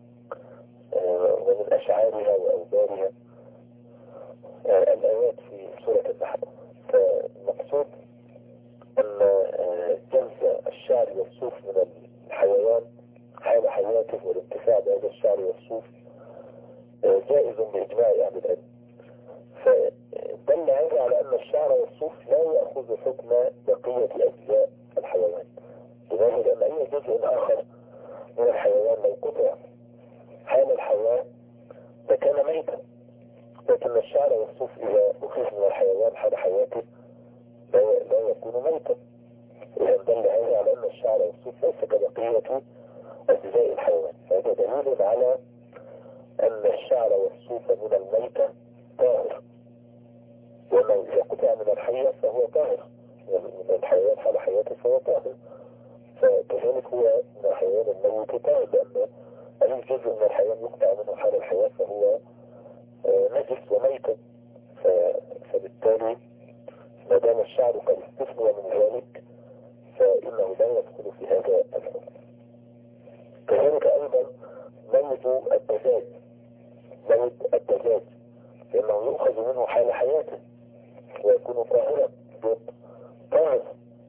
ومن أشعارها وأوبارها الآيات في سورة النحل. فالمقصود أن جز الشعر والصوف من الحيوان حال حياته والانتفاع بهذا الشعر والصوف جائز بإجماع أهل العلم. فدل هذا على أن الشعر والصوف لا يأخذ حكم بقية أجزاء الحيوان. لماذا؟ لأن أي جزء آخر من الحيوان لو قطع حال الحياة فكان ميتا، لكن الشعر والصوف إذا أخذ من الحيوان حال حياته لا, لا يكون ميتا. إذا دل هذا على أن الشعر والصوف ليس كبقية أجزاء الحيوان. فهذا دليل على أن الشعر والصوف من الميتة طاهر، وأنه إذا قطع من الحية فهو طاهر، من الحيوان حال حياته فهو طاهر. فكذلك هو من الحيوان الميت طاهر، لأن أي جزء من الحيوان يقطع منه حال الحياة فهو نجس وميت. فبالتالي ما دام الشعر قد استثنى من ذلك فإنه لا يدخل في هذا الحكم. كذلك أيضا ميت الدجاج، ميت الدجاج لأنه يؤخذ منه حال حياته ويكون طاهرا طاهر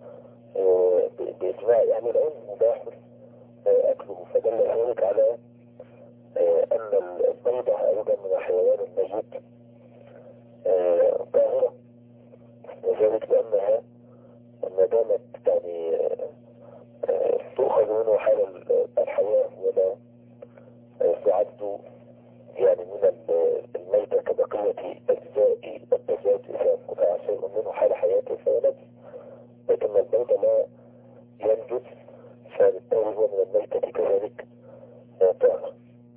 بإجماع يعني العلم مباح أكله. فدل ذلك على أن البيضة أيضا من الحيوان الميت طاهرة، وذلك لأنها ما دامت يعني تؤخذ منه حال الحياة ولا تعد يعني من الميتة كبقية أجزاء الدجاج إذا قطع شيء منه حال حياته فهو نجس، لكن البيض لا ينجس فبالتالي هو من الميتة كذلك طاهر.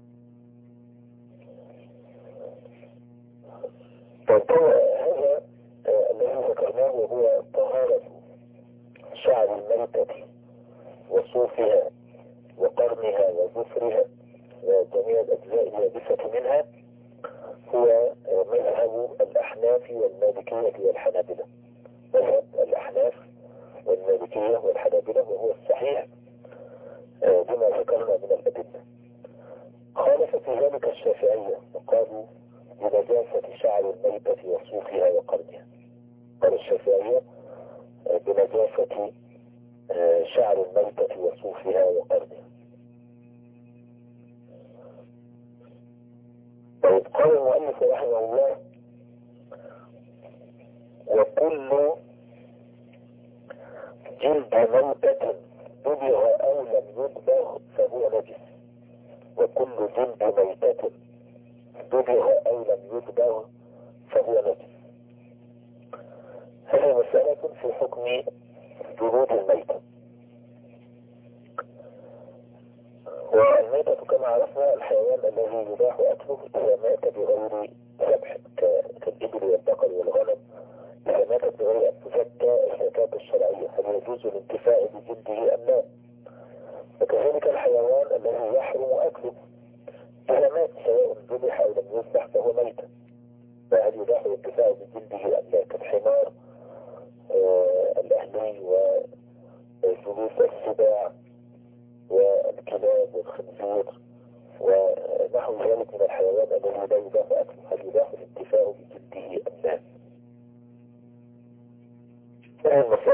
طيب هذا الذي ذكرناه وهو طهارة شعر الميتة وصوفها وقرنها وظفرها وجميع الأجزاء اليابسة منها هو مذهب الأحناف والمالكية والحنابلة. مذهب الأحناف والمالكية والحنابلة وهو الصحيح بما ذكرنا من الأدلة. خالف في ذلك الشافعية وقالوا بنجاسة شعر الميتة وصوفها وقرنها. قال الشافعية بنجاسة شعر الميتة وصوفها وقرنها. طيب قال المؤلف رحمه الله: وكل جلد موتة دبغ أو لم يدبغ فهو نجس. وكل جلد ميتة دبغ أو لم يدبغ فهو نجس. هذه مسألة في حكم جلود الميتة. والميتة كما عرفنا الحيوان الذي يباح أكله إذا مات بغير ذبح كالإبل والبقر والغنم. إذا ماتت بغير أن تزكى الزكاة الشرعية هل يجوز الانتفاع بجلده أم لا؟ وكذلك الحيوان الذي يحرم أكله إذا مات سواء ذبح أو لم يذبح فهو ميت، فهل يباح الانتفاع بجلده أم لا؟ كالحمار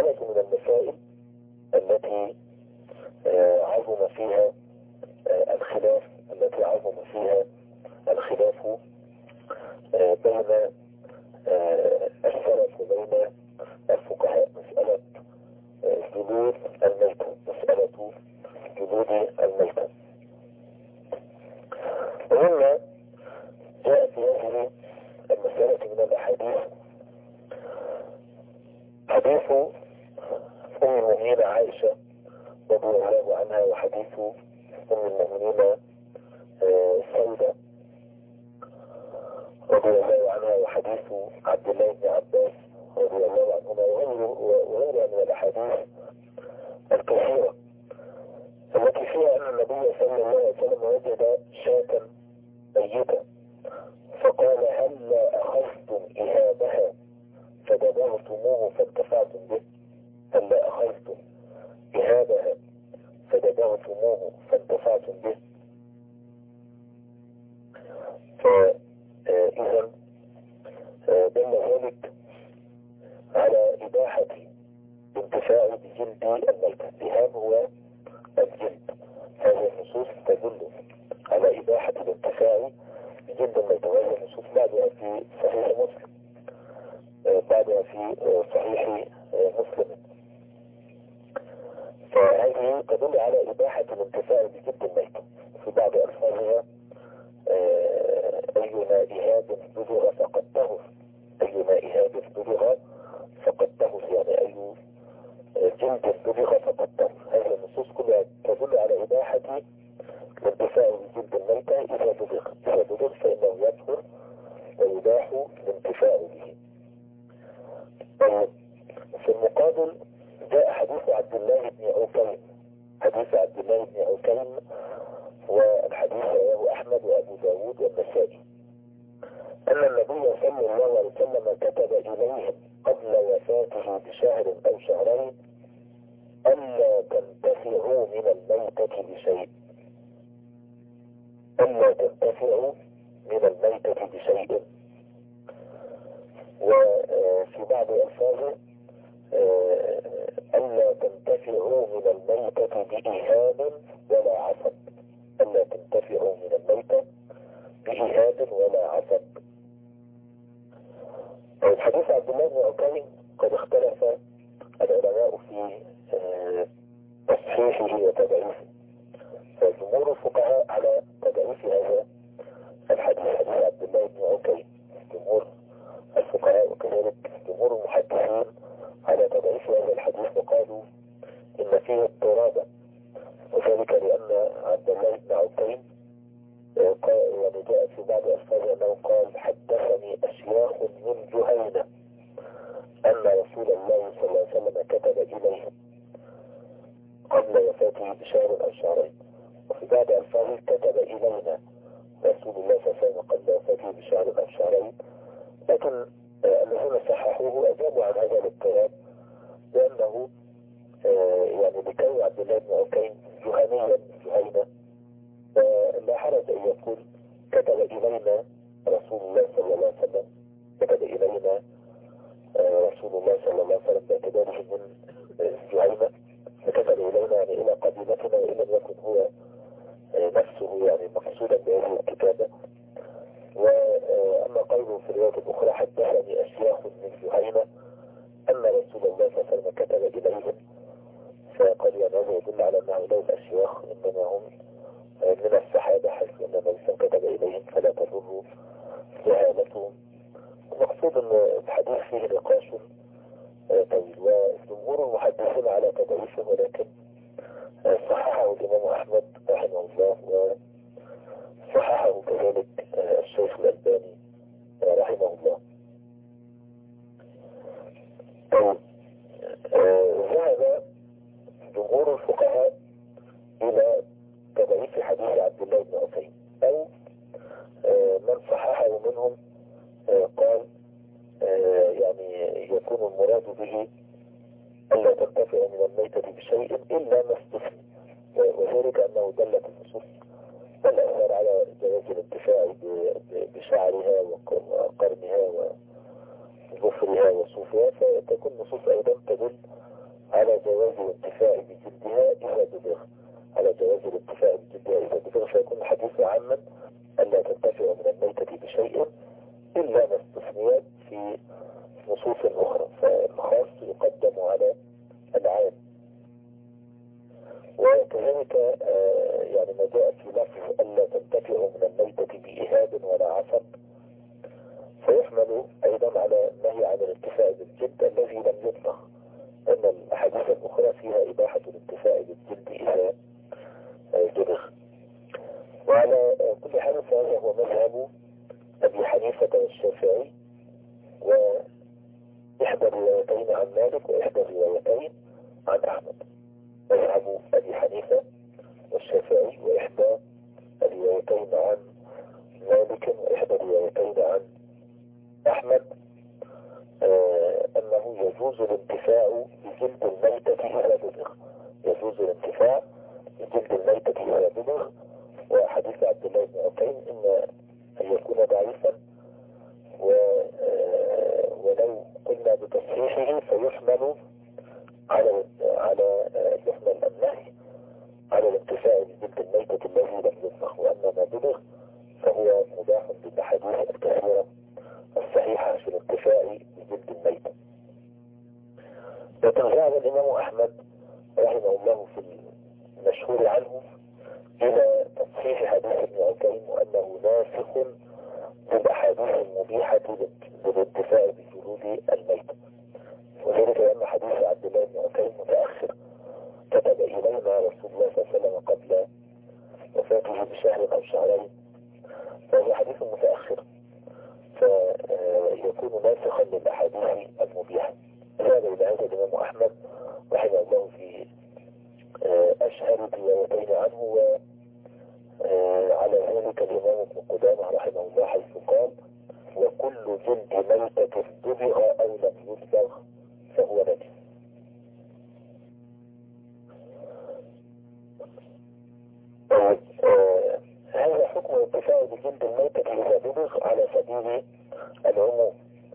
المسألة من المسائل التي عظم فيها الخلاف التي عظم فيها الخلاف بين السلف وبين الفقهاء. مسألة جلود الميتة، مسألة جلود الميتة. ومما جاء في هذه المسألة من الأحاديث حديث أم المؤمنين عائشة رضي الله عنها، وحديث أم المؤمنين سودة رضي الله عنها، وحديث عبد الله بن عباس رضي الله عنهما، وغيرها من الأحاديث الكثيرة التي فيها أن النبي صلى الله عليه وسلم وجد شاة ميتة فقال: هل أخذتم إهابها فدبغتموه فانتفعتم به؟ هل أخذتم إهابها فدبغتموه فانتفعتم به؟ فإذا دل ذلك على إباحة الانتفاع بجلد الميتة. الإهاب هو الجلد. هذه النصوص تدل على إباحة الانتفاع بجلد الميتة، وهذه النصوص بعدها في صحيح مسلم، بعدها في صحيح مسلم. فهذه تدل على إباحة الانتفاع بجلد الميتة. في بعض ألفاظها أيما إهاب بلغ فقد طهر، أيما إهاب بلغ فقد طهر، يعني أي جلد بلغ فقد طهر. هذه النصوص كلها تدل على إباحة الانتفاع بجلد الميتة إذا بلغ، إذا بلغ فإنه يطهر ويباح الانتفاع به. في المقابل جاء حديث عبد الله بن عكيم، حديث عبد الله بن عكيم، والحديث رواه أحمد وأبو داود والنسائي، أن النبي صلى الله عليه وسلم كتب إليهم قبل وفاته بشهر أو شهرين ألا تنتفعوا من الميتة بشيء، ألا تنتفعوا من الميتة بشيء. وفي بعض ألفاظه ألا تنتفعوا من الميتة بإهاب ولا عصب، ألا تنتفعوا من الميتة بإهاب ولا عصب. الحديث عبد الله بن عكيم قد اختلف العلماء في تصحيحه وتضعيفه، فجمهور الفقهاء على تضعيف هذا الحديث، حديث عبد الله بن عكيم، جمهور الفقهاء وكذلك جمهور المحدثين على تضعيف هذا الحديث، وقالوا إن فيه اضطرابا، وذلك لأن عبد الله بن عكيم يعني جاء في بعض ألفاظه أنه قال: حدثني أشياخ من جهينة أن رسول الله صلى الله عليه وسلم كتب إليهم قبل وفاته بشهر أو شهرين. وفي بعض ألفاظه كتب إلينا رسول الله صلى الله عليه وسلم قبل وفاته بشهر أو شهرين. لكن الذين صححوه أجابوا عن هذا الاضطراب بأنه يعني لكي عبد الله بن عكيم جهنيا جهينة لا حرج أن يقول كتب إلينا رسول الله صلى الله عليه وسلم، كتب إلينا رسول الله صلى الله عليه وسلم باعتباره من جهينة، فكتب إلينا يعني إلى قبيلتنا، وإن لم يكن هو نفسه يعني مقصودا بهذه الكتابة. وأما قوله في الرواية الأخرى حدثني أشياخ من جهينة أن رسول الله صلى الله عليه وسلم كتب إليهم، فقال يعني هذا يدل على أن هؤلاء الأشياخ إنما هم من الصحابة، حيث أن النبي كتب إليهم فلا تضر جهالتهم. المقصود أن الحديث فيه نقاش طويل، وجمهور المحدثين على تضعيفه، ولكن صححه الإمام أحمد رحمه الله، وصححه كذلك الشيخ الألباني رحمه الله. طيب، ذهب جمهور الفقهاء إلى تضعيف حديث عبد الله بن عكيم، أو من صححه منهم قال يعني يكون المراد به ألا تنتفع من الميتة بشيء إلا ما استثني، وذلك أنه دلت النصوص والآثار على جواز الانتفاع بشعرها وقرنها وظفرها وصوفها، فتكون النصوص أيضا تدل على جواز الانتفاع بجلدها إذا دبغ، على جواز الانتفاع بجلدها إذا دبغ، فيكون الحديث عاما ألا تنتفع من الميتة بشيء إلا ما استثنيت في نصوص أخرى، فالخاص يقدم على العام. وكذلك آه يعني ما جاء في لفظ ألا تنتفع من الميتة بإهاب ولا عصب فيحمل أيضا على النهي عن الانتفاع بالجلد الذي لم يطلق، أن الأحاديث الأخرى فيها إباحة الانتفاع بالجلد إذا دبغ. وعلى كل حال فهذا هو مذهب أبي حنيفة والشافعي، وإحدى الروايتين عن مالك وإحدى الروايتين عن أحمد. مذهب أبي حنيفة والشافعي وإحدى الروايتين عن مالك وإحدى الروايتين عن أحمد آه أنه يجوز الانتفاع بجلد الميتة إذا دبغ، يجوز الانتفاع بجلد الميتة إذا دبغ. وحديث عبد الله بن عقيل إن أن يكون ضعيفا ولو قلنا بتصحيحه فيحمل على على يحمل النهي على الانتفاع بجلد الميتة الذي لم يطبخ، وأما ما دبغ فهو مباح بالأحاديث الكثيرة الصحيحة في الانتفاع بجلد الميتة. لكن ذهب الإمام أحمد رحمه الله في المشهور عنه إلى تصحيح حديث ابن عكيم وأنه ناسخ للأحاديث المبيحة للانتفاع بجلود الميتة، وذلك لأن حديث عبد الله بن عكيم متأخر، كتب إلينا رسول الله صلى الله عليه وسلم قبل وفاته بشهر أو شهرين، فهو حديث متأخر فيكون ناسخا للأحاديث المبيحة. هذا إلى هذا الإمام أحمد رحمه الله في أشهر الروايتين عنه. وعلى ذلك الإمام ابن قدامة رحمه الله حيث قال: وكل جلد ميتة دبغ أو لم يدبغ فهو نجس. هذا حكم الانتفاع بجلد الميتة إذا دبغ على سبيل العموم،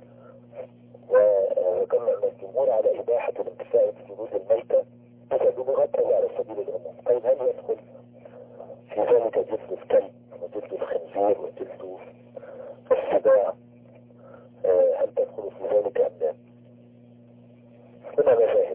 وذكرنا أن الجمهور على إباحة الانتفاع بجلود الميتة إذا دبغت على سبيل العموم. طيب هل يدخل في ذلك جلد الكلب وجلد الخنزير وجلد السباع؟ هل تدخل في ذلك أم لا؟ هنا مذاهب.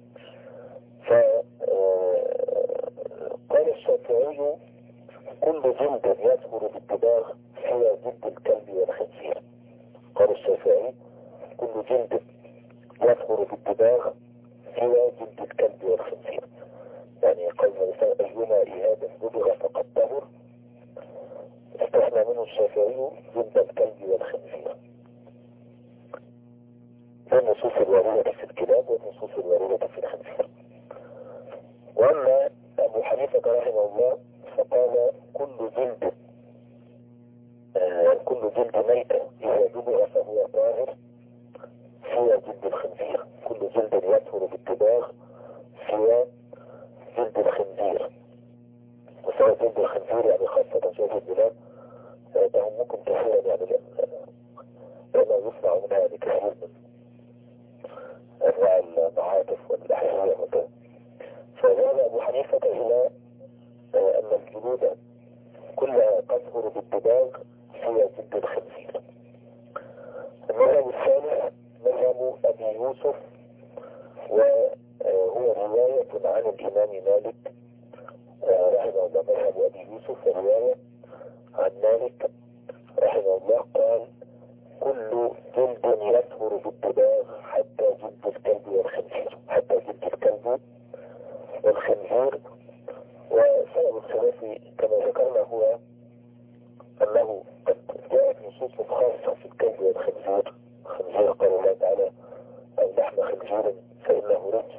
فقال الشافعي: كل جلد يظهر بالدباغ سوى جلد الكلب والخنزير. قال الشافعي: كل جلد يظهر بالدباغ سوى جلد الكلب والخنزير، يعني قال الإنسان: أيما إهاب دبغ فقد طهر، استثنى منه الشافعي جلد الكلب والخنزير والنصوص الواردة في الكلاب والنصوص الواردة في الخنزير. وأما أبو حنيفة رحمه الله فقال: كل جلد آه كل جلد ميتة إذا دبغ فهو طاهر سوى جلد الخنزير، كل جلد يظهر بالدباغ سوى جلد الخنزير. وسوى جلد الخنزير يعني خاصة شوية البلاد تهمكم كثيرا، يعني لأنه يصنع منها لكثير من أنواع المعاطف والأحذية وكذا. فذهب أبو حنيفة إلى أن الجلود كلها تظهر بالدباغ سوى جلد الخنزير. المذهب الثالث مذهب أبي يوسف، وهو رواية عن الإمام مالك رحمه الله. مذهب أبي يوسف رواية عن مالك رحمه الله قال: كل جلد يظهر بالدباغ حتى جلد الكلب والخنزير، حتى جلد الكلب والخنزير. وسبب الخلاف كما ذكرنا هو أنه قد جاءت نصوص خاصة في الكلب والخنزير. الخنزير قال الله تعالى: أو لحم خنزير فإنه رجس.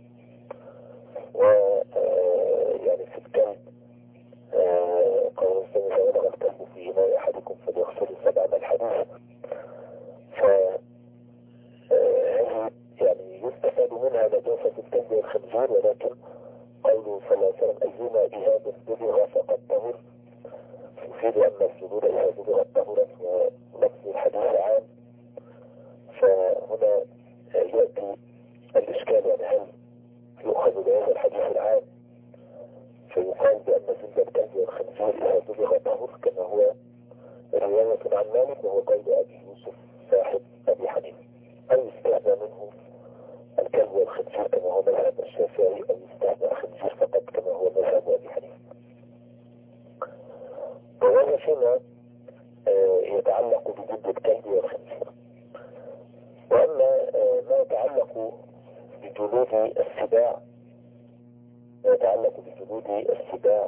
ويعني في الكلب قال الإنسان: إذا ولغ الكلب في إناء أحدكم فليغسل سبع من الحديث. فهذه يعني يستفاد منها نجاسة الكلب والخنزير، ولكن قوله صلى الله عليه وسلم: أيما إهاب دبغ فقد طهر، يفيد أن الجلود إذا دبغت طهرت، ولفظ الحديث عام. فهنا يأتي الإشكال: يعني هل أخذوا بهذا الحديث العام فيقال بأن جلد الكلب والخنزير إذا دبغ طهر كما هو رواية عن مالك وهو قول أبي يوسف صاحب أبي حنيفة، أو يستهدى منه الكلب والخنزير كما هو مذهب الشافعي، أو يستهدى الخنزير فقط كما هو مذهب أبي حنيفة. وهذا فيما يتعلق بجلد الكلب والخنزير. وأما ما يتعلق بجلود السباع ما يتعلق بجلود السباع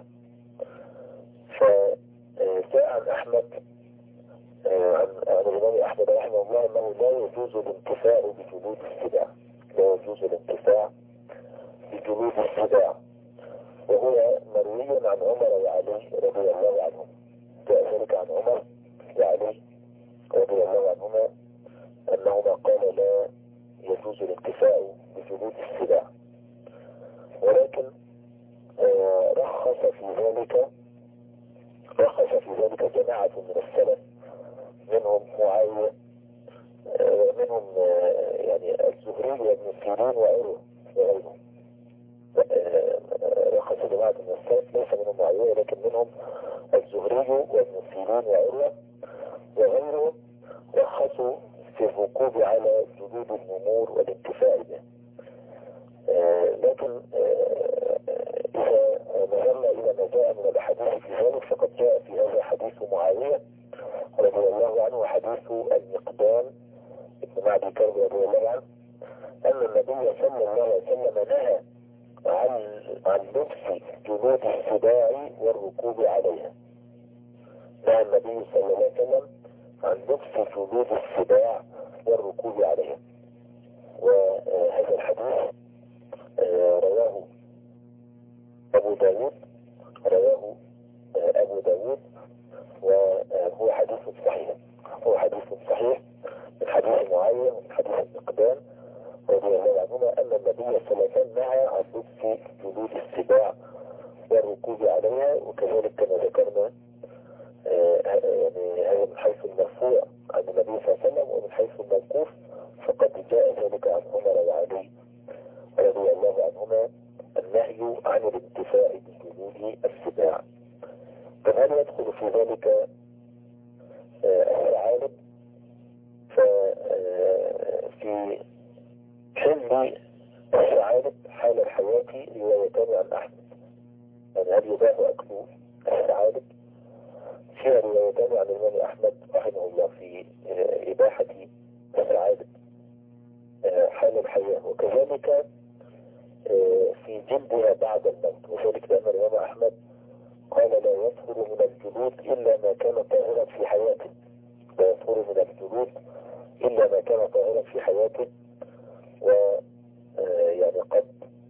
فجاء عن أحمد عن الإمام أحمد رحمه الله أنه لا يجوز الانتفاع بجلود السباع لا يجوز الانتفاع بجلود السباع وهو مروي عن عمر وعلي رضي الله عنهم. جاء ذلك عن عمر وعلي رضي الله عنهما أنهما قال لا يجوز الانتفاع بجلود السباع، ولكن آه رخص في ذلك رخص في ذلك جماعة من السلف منهم معاوية آه منهم آه يعني الزهري وابن سيرين وعروة وغيرهم. آه رخص جماعة من السلف ليس منهم معاوية لكن منهم الزهري وابن سيرين وعروة وغيرهم رخصوا في الركوب على جلود النمور والانتفاع به. آه لكن آه إذا نظرنا إلى ما جاء من الأحاديث في ذلك فقد جاء في هذا حديث معاوية رضي الله عنه وحديث المقدام ابن معدي كرب رضي الله عنه أن النبي صلى الله عليه وسلم نهى عن عن لبس جلود السباع والركوب عليها. نهى النبي صلى الله عليه وسلم عن لبس جلود السباع والركوب عليها. وهذا الحديث رواه أبو داود رواه أبو داود وهو حديث صحيح هو حديث صحيح من حديث معاوية ومن حديث المقدام رضي الله عنهما أن النبي صلى الله عليه وسلم نهى عن لبس جلود السباع والركوب عليها. وكذلك كما ذكرنا يعني هذا من حيث المرفوع عن النبي صلى الله عليه وسلم، ومن حيث الموقوف فقد جاء ذلك عن عمر وعلي رضي الله عنهما النهي عن الانتفاع بجلود السباع. فهل يدخل في ذلك الثعالب؟ ففي حل الثعالب حال الحياة روايتان عن أحمد، يعني هل يباح أكل الثعالب؟ فيها روايتان عن الإمام أحمد رحمه الله في إباحة الثعالب حال الحياة، وكذلك في جلدها بعد الموت، وذلك لأن الإمام أحمد قال لا يطهر من الجلود إلا ما كان طاهرا في حياته لا يطهر من الجلود إلا ما كان طاهرا في حياته. و يعني قد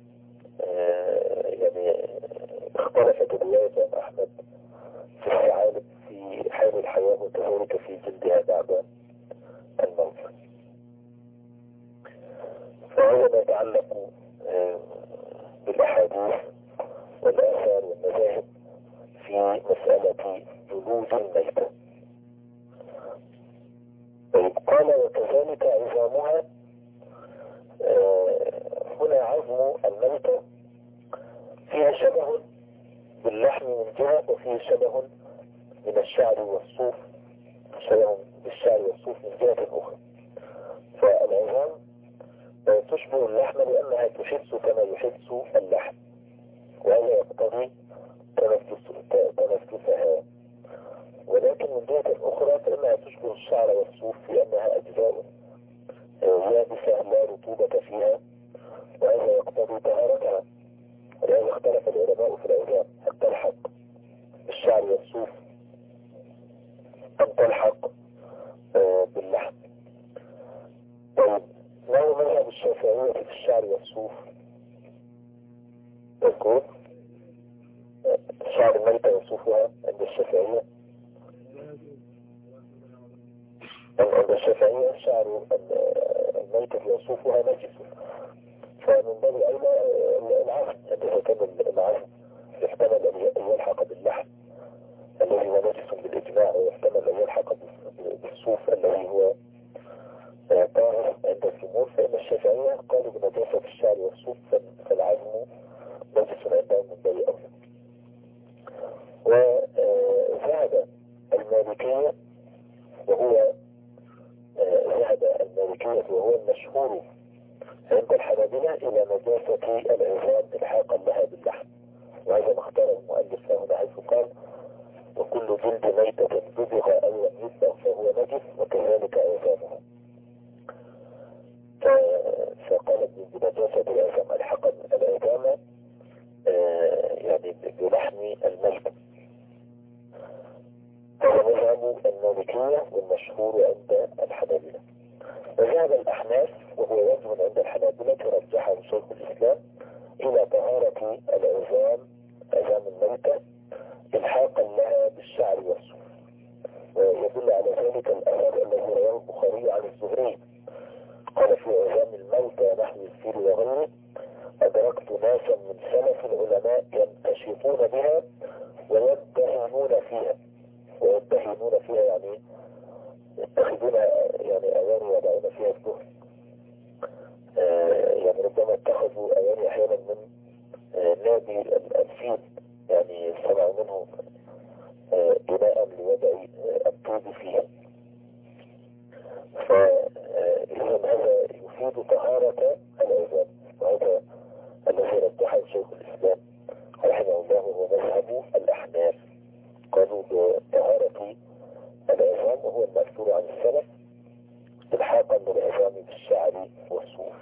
يعني اختلفت رواية أحمد في الثعالب في حال الحياة وكذلك في جلدها بعد الموت. فهذا ما يتعلق بالأحاديث والآثار والمذاهب في مسألة جلود الميتة. قال وكذلك عظامها. هنا عظم الميتة فيها شبه باللحم من جهة وفيه شبه من الشعر والصوف شبه بالشعر والصوف من جهة أخرى. فالعظام تشبه اللحم لأنها تحس كما يحس اللحم، وهذا يقتضي تنفسها، ولكن من جهة أخرى فإنها تشبه الشعر والصوف لأنها أجزاء يابسة لا رطوبة فيها، وهذا يقتضي طهارتها. ولهذا اختلف العلماء في العظام هل تلحق بالشعر والصوف أم تلحق باللحم. طيب ما هو مذهب الشافعية في الشعر والصوف؟ يقول شعر الميتة وصوفها عند الشافعية عند الشافعية شعر الميتة وصوفها نجس، فمن باب أولى العزم إذا كان العزم يحتمل أن يلحق باللحم الذي هو نجس بالإجماع، ويحتمل أن يلحق بالصوف الذي هو طاهر عند الجمهور، فإن الشافعية قالوا بنجاسة الشعر والصوف فالعزم المالكية وهو المشهور عند الحنابلة إلى نجاسة العظام إلحاقا لها باللحم، وهذا ما اختاره المؤلف هنا حيث قال وكل جلد ميتة ذبح أو لم يذبح فهو نجس وكذلك عظامها. فقال بنجاسة العظام الحقا العظام يعني بلحم الميت. هذا مذهب المالكية والمشهور عند الحنابلة. وذهب الأحناف وهو وجه عند الحنابلة رجحه شيخ الإسلام إلى طهارة العظام عظام الميتة إلحاقا لها بالشعر والصوف، ويدل على ذلك الأثر الذي رواه البخاري عن الزهري قال في عظام الموتى نحو الفيل وغيره أدركت ناسا من سلف العلماء ينتشطون بها ويدهنون فيها. ويدهنون فيها يعني يتخذون يعني أواني يضعون فيها الدهن. آه يعني ربما اتخذوا أواني أحيانا من آه نادي الفيل، يعني صنعوا منه آه إناء لوضع آه الطيب فيه. فإذا هذا يفيد طهارة العظام، وهذا الذي رجحه شيخ الإسلام رحمه الله وهو مذهب الأحناف. قالوا بطهارة العظام وهو المأثور عن السلف الحاقا للعظام بالشعر والصوف.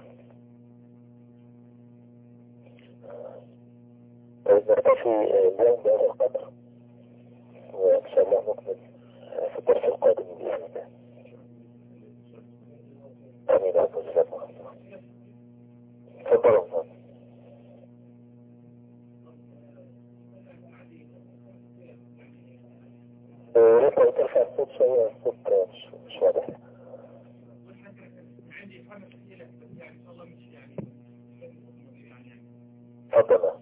طيب نكتفي اليوم بهذا القدر، وإن شاء الله نكمل في الدرس القادم بإذن الله. آمين يا رب العالمين. تفضلوا الله. ريت لو ترفع الصوت شوية، الصوت مش, مش واضح. عندي خمس أسئلة بس يعني إن شاء الله مش يعني تفضل.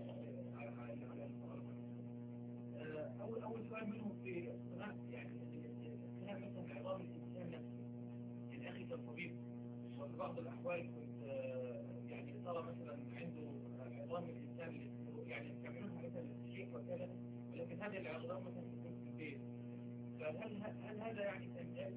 أول أول سؤال منهم في الصناعة يعني اختلاف مثلا عظام الإنسان نفسه. يعني أخي كطبيب وفي بعض الأحوال كنت يعني ترى مثلا عنده عظام الإنسان يعني يستعملونها مثلا للتشيك وكذا، ولكن هذه العظام مثلا تكون في البيت، فهل هل هذا يعني تنجل؟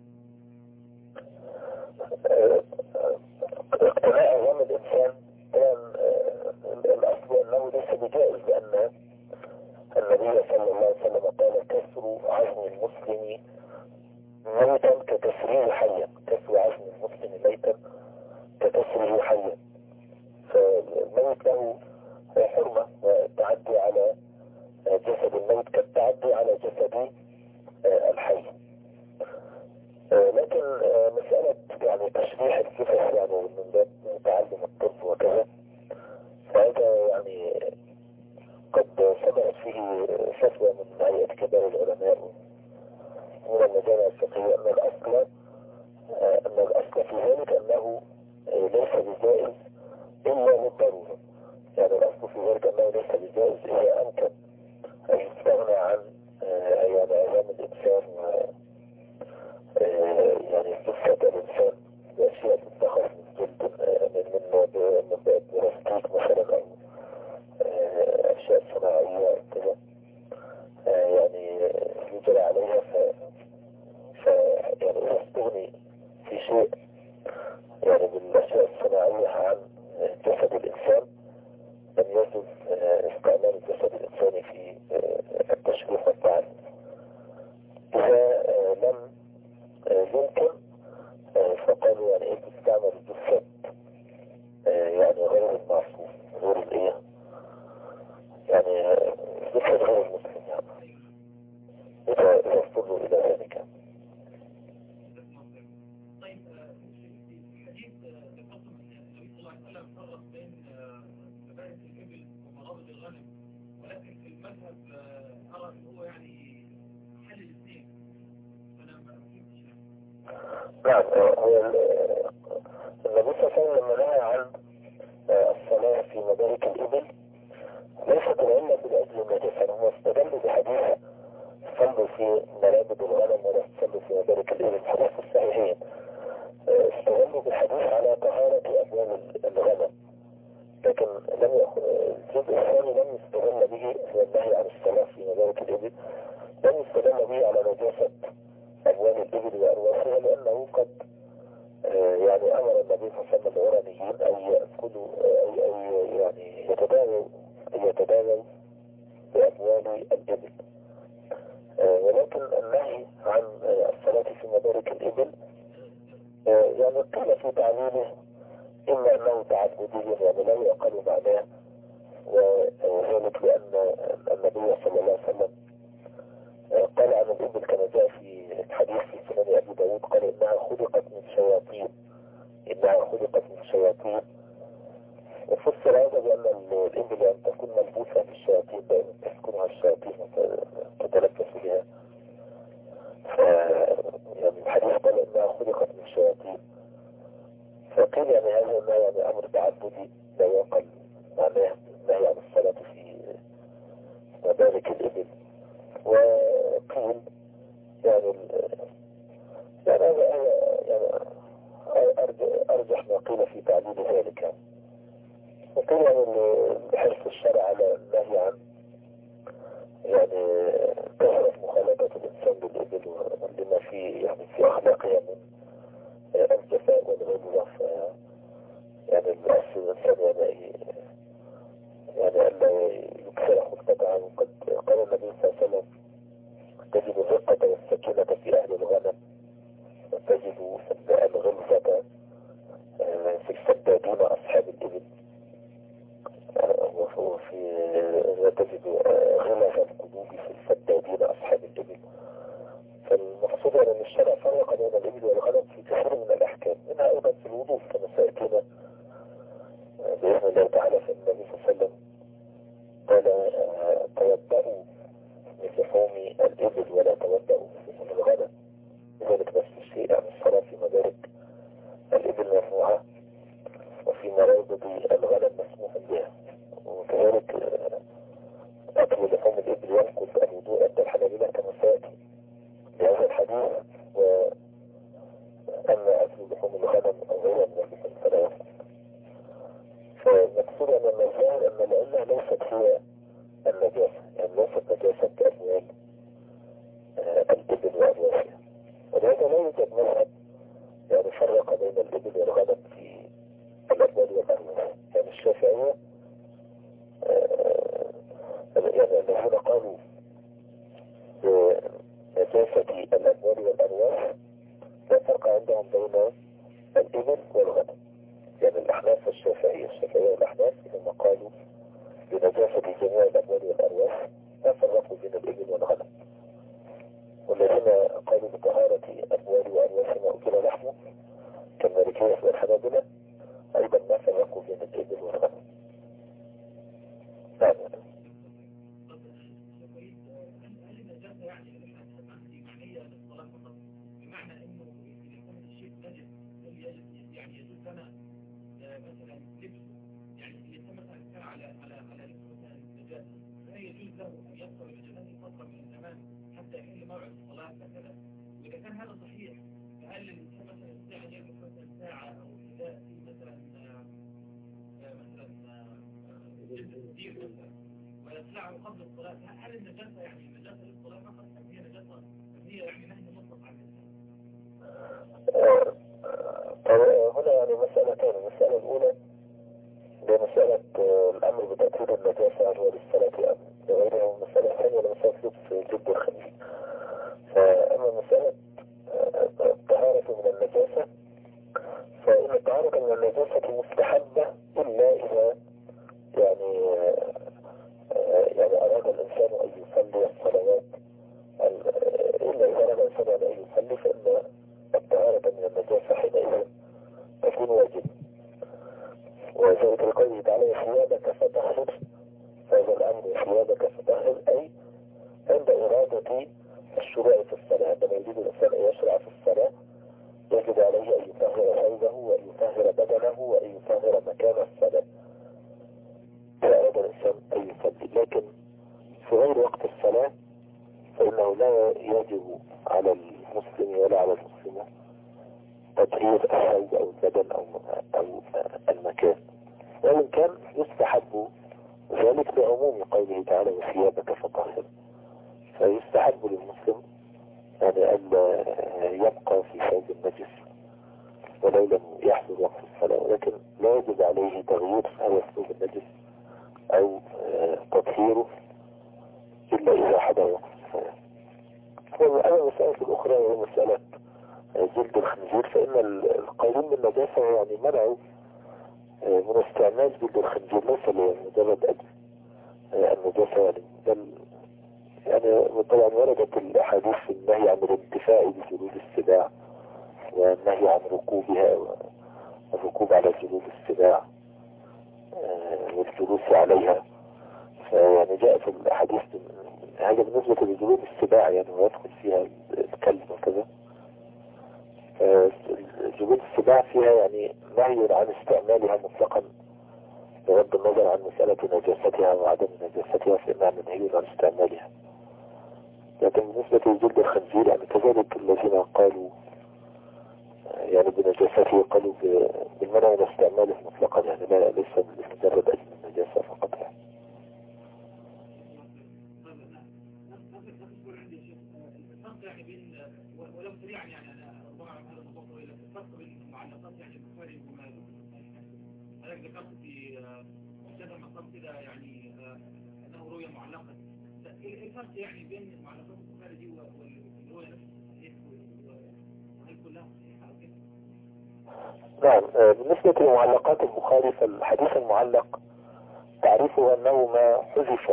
اقتناء عظام الإنسان كان الأصل أنه ليس بجائز، لأن النبي صلى الله عليه وسلم قال كسر عظم المسلم ميتا ككسره حيا. كسر عظم المسلم ميتا ككسره حيا. فالميت له حرمة، والتعدي على جسد الميت كالتعدي على جسد الحي. لكن مسألة يعني تشريح الجثث يعني من باب تعلم الطب وكذا، فهذا يعني قد سمعت فيه فتوى من هيئة كبار العلماء من المجامع الفقهية أن الأصل أن الأصل في ذلك أنه ليس بجائز إلا للضرورة. يعني الأصل في ذلك أنه ليس بجائز إذا أمكن أن يستغنى عن يعني عظام الإنسان و يعني جثة الإنسان بأشياء تتخذ من جلد من من بلاستيك مثلا أو أشياء صناعية أو كذا يعني يجرى عليها. ف ف يعني إذا استغني في شيء يعني بالأشياء الصناعية عن جسد الإنسان لم يجوز استعمال جسد الإنسان في التشريح والتعليم. إذا لم يمكن فقالوا يعني ايه تستعمل الجسد يعني غير المعصوم، غير الايه يعني جسد غير المسلم يعني اذا اذا اضطروا الى ذلك. طيب في حديث ذكرتم ان النبي صلى الله عليه وسلم فرق بين مبارك الابل ومرابط الغنم، ولكن في المذهب ارى ان هو يعني حل الاثنين، فانا ما فهمتش. نعم، هو النبي صلى الله عليه وسلم لما نهى عن الصلاة في مبارك الإبل ليست العلة بالأجل النجاسة. هم استدلوا بحديث صلوا في مرابد الغنم ولا تصلوا في مبارك الإبل، حديث الصحيحين. استدلوا بالحديث على طهارة أبواب الغنم، لكن لم يأخذ الجزء الثاني لم يستدل به هو النهي عن الصلاة في مبارك الإبل، لم يستدل به على نجاسة أبواب الإبل وأرواحها، لأنه قد يعني أمر النبي صلى الله عليه وسلم العرنيين أن يأكلوا أي أي يعني يتداووا يتداووا بأموال الإبل، ولكن النهي عن الصلاة في مبارك الإبل يعني قيل في تعليله إما أنه تعبدي يعني لا يعقل معناه، وذلك لأن النبي صلى الله عليه وسلم قال عن الإبل كما جاء في حديث في سنن أبي داود قال إنها خلقت من شياطين إنها خلقت من شياطين. وفسر هذا بأن الإبل أن تكون ملبوسة بالشياطين تسكنها الشياطين وتتلبس بها، ف يعني الحديث قال إنها خلقت من شياطين، فقيل يعني هذا ما يعني أمر تعبدي لا يعقل معناه النهي عن الصلاة في مبارك الإبل. وقيل يعني يعني هذا يعني أرجح ما قيل في تعليل ذلك. وقيل يعني بحرص الشرع على النهي عن يعني كثرة مخالطة الإنسان بالإبل ولما فيه يعني في أخلاقها من الجفاء والغلظة، يعني الأصل الإنسان يعني يعني ألا يكسر خلقتها. وقد قال النبي صلى الله عليه وسلم تجد الرقة والسكينة في أهل الغنم وتجد الغلظة في السدادين أصحاب الإبل، وفي تجد غلظ القلوب في السدادين أصحاب الإبل. فالمقصود أن الشرع فرق بين الإبل والغنم في كثير من الأحكام، منها أيضا في الوضوء كما سيأتينا بإذن الله تعالى. فالنبي صلى الله عليه وسلم قال توضأوا من لحوم الإبل ولا توضأوا من لحوم الغنم، لذلك نفس الشيء عن الصلاة في مبارك الإبل ممنوعة وفي مرابض الغنم مسموح بها. وكذلك أكل لحوم الإبل ينقض الوضوء عند الحنابلة كما سيأتي بهذا الحديث، وأما أكل لحوم الغنم أو غيرها من اللحوم فلا ينقض. فالمقصود أن الظاهر أن العلة ليست هي النجاسة، يعني ليست نجاسة أموال الإبل وأرواحها، ولهذا لا يوجد مذهب يعني فرق بين الإبل والغنم في الأموال والأرواح. يعني الشافعية يعني الذين قالوا بنجاسة الأموال والأرواح لا فرق عندهم بين الإبل والغنم. يعني الأحناف والشافعية الشافعية والأحناف لما قالوا بنجاسة جميع الأموال والأرواح لا فرقوا بين الإبل والغنم، والذين قالوا بطهارة أموال وأرواح ما أكل لحمه كالمالكية والحنابلة أيضا ما فرقوا بين الإبل والغنم. نعم. مثلا لبسه يعني الإنسان مثلا كان على على على لبس مثلا النجاسة، فهل يجوز له أن يبقى بنجاسته فترة من الزمان حتى يحل موعد الصلاة مثلا؟ وإذا كان هذا صحيح فهل الإنسان مثلا يستطيع أن يلبس مثلا ساعة أو حذاء في مثلا مثلا جلد كثير مثلا ويخلعه قبل الصلاة؟ هل النجاسة يعني النجاسة للصلاة فقط أم هي نجاسة أم هي يعني نهي مطلق عن الإنسان؟ هنا يعني مسألتين. المسألة الأولى بمسألة الأمر بتأكيد النجاسة هل هو للصلاة أم لغيرها، والمسألة الثانية لمسألة لبس جلد الخنزير. فأما مسألة الطهارة من النجاسة فإن الطهارة من النجاسة مستحبة إلا إذا يعني يعني أراد الإنسان أن يصلي الصلوات، إلا إذا أراد الإنسان أن يصلي فإن الطهارة من النجاسة حينئذ تكون واجبة. وذلك لقوله تعالى ثيابك فطهر، هذا الأمر ثيابك فطهر أي عند إرادة الشروع في الصلاة، عندما يريد الإنسان أن يشرع في الصلاة يجب عليه أن يطهر ثوبه وأن يطهر بدنه وأن يطهر مكان الصلاة إذا أراد الإنسان أن يصلي. لكن في غير وقت الصلاة فإنه لا يجب على المسلم ولا على المسلمة تطهير الثوب أو البدن أو أو المكان، وإن كان يستحب ذلك لعموم قوله تعالى وثيابك فطهر، فيستحب للمسلم يعني أن يبقى في ثوب النجس ولو لم يحصل وقت الصلاة، ولكن لا يجب عليه تغيير هذا الثوب النجس أو تطهيره إلا إذا حضر وقت الصلاة. وأما المسألة الأخرى وهي مسألة جلد الخنزير، فإن القائلين بالنجاسة يعني منعوا من استعمال جلد الخنزير ليس لمجرد أجل النجاسة، يعني بل يعني طبعا وردت الأحاديث في النهي عن الانتفاع بجلود السباع والنهي عن ركوبها والركوب على جلود السباع والجلوس عليها. فيعني جاءت الأحاديث هذا بالنسبة لجلود السباع يعني ويدخل فيها الكلب وكذا. جلود السباع فيها يعني نهي عن استعمالها مطلقا بغض النظر عن مسألة نجاستها وعدم نجاستها، فإنها منهي عن استعمالها. لكن بالنسبة لجلد الخنزير يعني كذلك الذين قالوا يعني بنجاسته قالوا بالمنع من استعماله مطلقا، يعني لا ليس بمجرد أجل النجاسة فقط يعني. يعني بين ولو سريعا يعني انا اربعه على هذا الموضوع طويل، الفرق بين المعلقات يعني البخاري وما انا ذكرت في كذا مقام كده يعني انه رؤيا معلقه. ايه الفرق يعني بين معلقات البخاري دي والرؤيا نفسها وهل كلها صحيحه او كده؟ نعم، بالنسبه لمعلقات البخاري فالحديث المعلق تعريفه انه ما حذف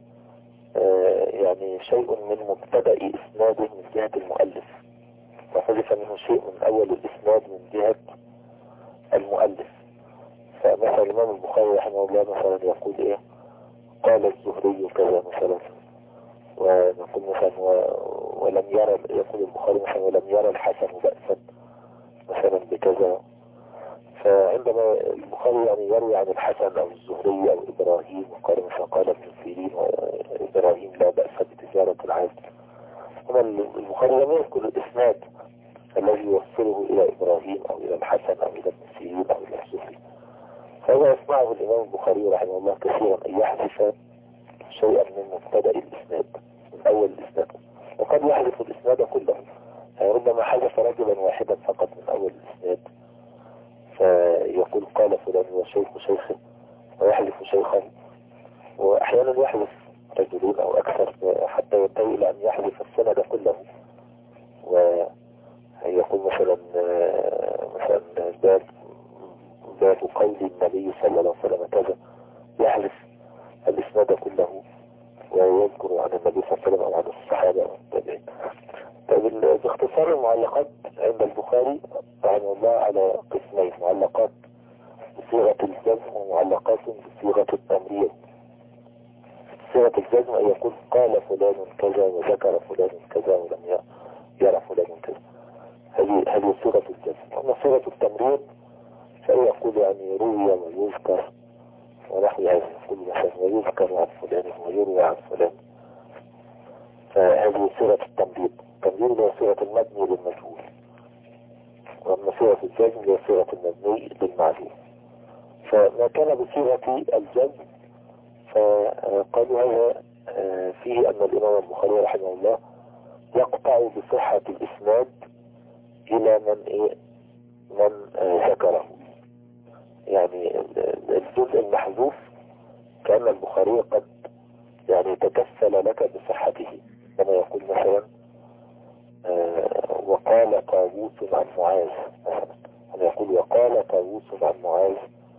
يعني شيء من مبتدأ إسناده من جهة المؤلف، وحذف منه شيء من أول الإسناد من جهة المؤلف. فمثلا الإمام البخاري رحمه الله مثلا يقول إيه قال الزهري كذا مثلا، ونقول مثلا ولم يرى، يقول البخاري مثلا ولم يرى الحسن بأسا مثلا بكذا. فعندما البخاري يعني يروي عن الحسن أو الزهري أو إبراهيم وقال مثلا قال ابن سيرين وإبراهيم لا بأس بتجارة العبد، هنا البخاري لم يذكر الإسناد الذي يوصله إلى إبراهيم أو إلى الحسن أو إلى ابن سيرين أو إلى الزهري. فهذا يصنعه الإمام البخاري رحمه الله كثيرا أن يحذف شيئا من مبتدأ الإسناد من أول الإسناد، وقد يحذف الإسناد كله، يعني ربما حذف رجلا واحدا فقط من أول الإسناد فيقول قال فلان وشيخ شيخه ويحذف شيخا، وأحيانا يحذف رجلين أو أكثر حتى ينتهي إلى أن يحذف السند كله، ويقول مثلا مثلا باب باب قول النبي صلى الله عليه وسلم كذا، يحذف الإسناد كله ويذكر عن النبي صلى الله عليه وسلم أو عن الصحابة والتابعين. طيب باختصار المعلقات عند البخاري رحمه الله على قسمين: معلقات بصيغة الجزم ومعلقات بصيغة التمريض. صيغة الجزم أن يقول قال فلان كذا وذكر فلان كذا ولم يرى فلان كذا، هذه هذه صيغة الجزم. أما صيغة التمريض فهو يقول يعني روي ويذكر ونحو هذا، يقول مثلا ويذكر عن فلان ويروى عن فلان، فهذه صيغة التمريض. التمريض هي صيغة المبني للمجهول، وأما صيغة الجزم هي صيغة المبني للمعلوم. فما كان بصيغة الجزم فقالوا هذا فيه أن الإمام البخاري رحمه الله يقطع بصحة الإسناد إلى من إيه من ذكره، يعني الجزء المحذوف كأن البخاري قد يعني تكفل لك بصحته، كما يقول مثلا وقال طاووس عن معاذ مثلا، أنا يقول وقال طاووس عن معاذ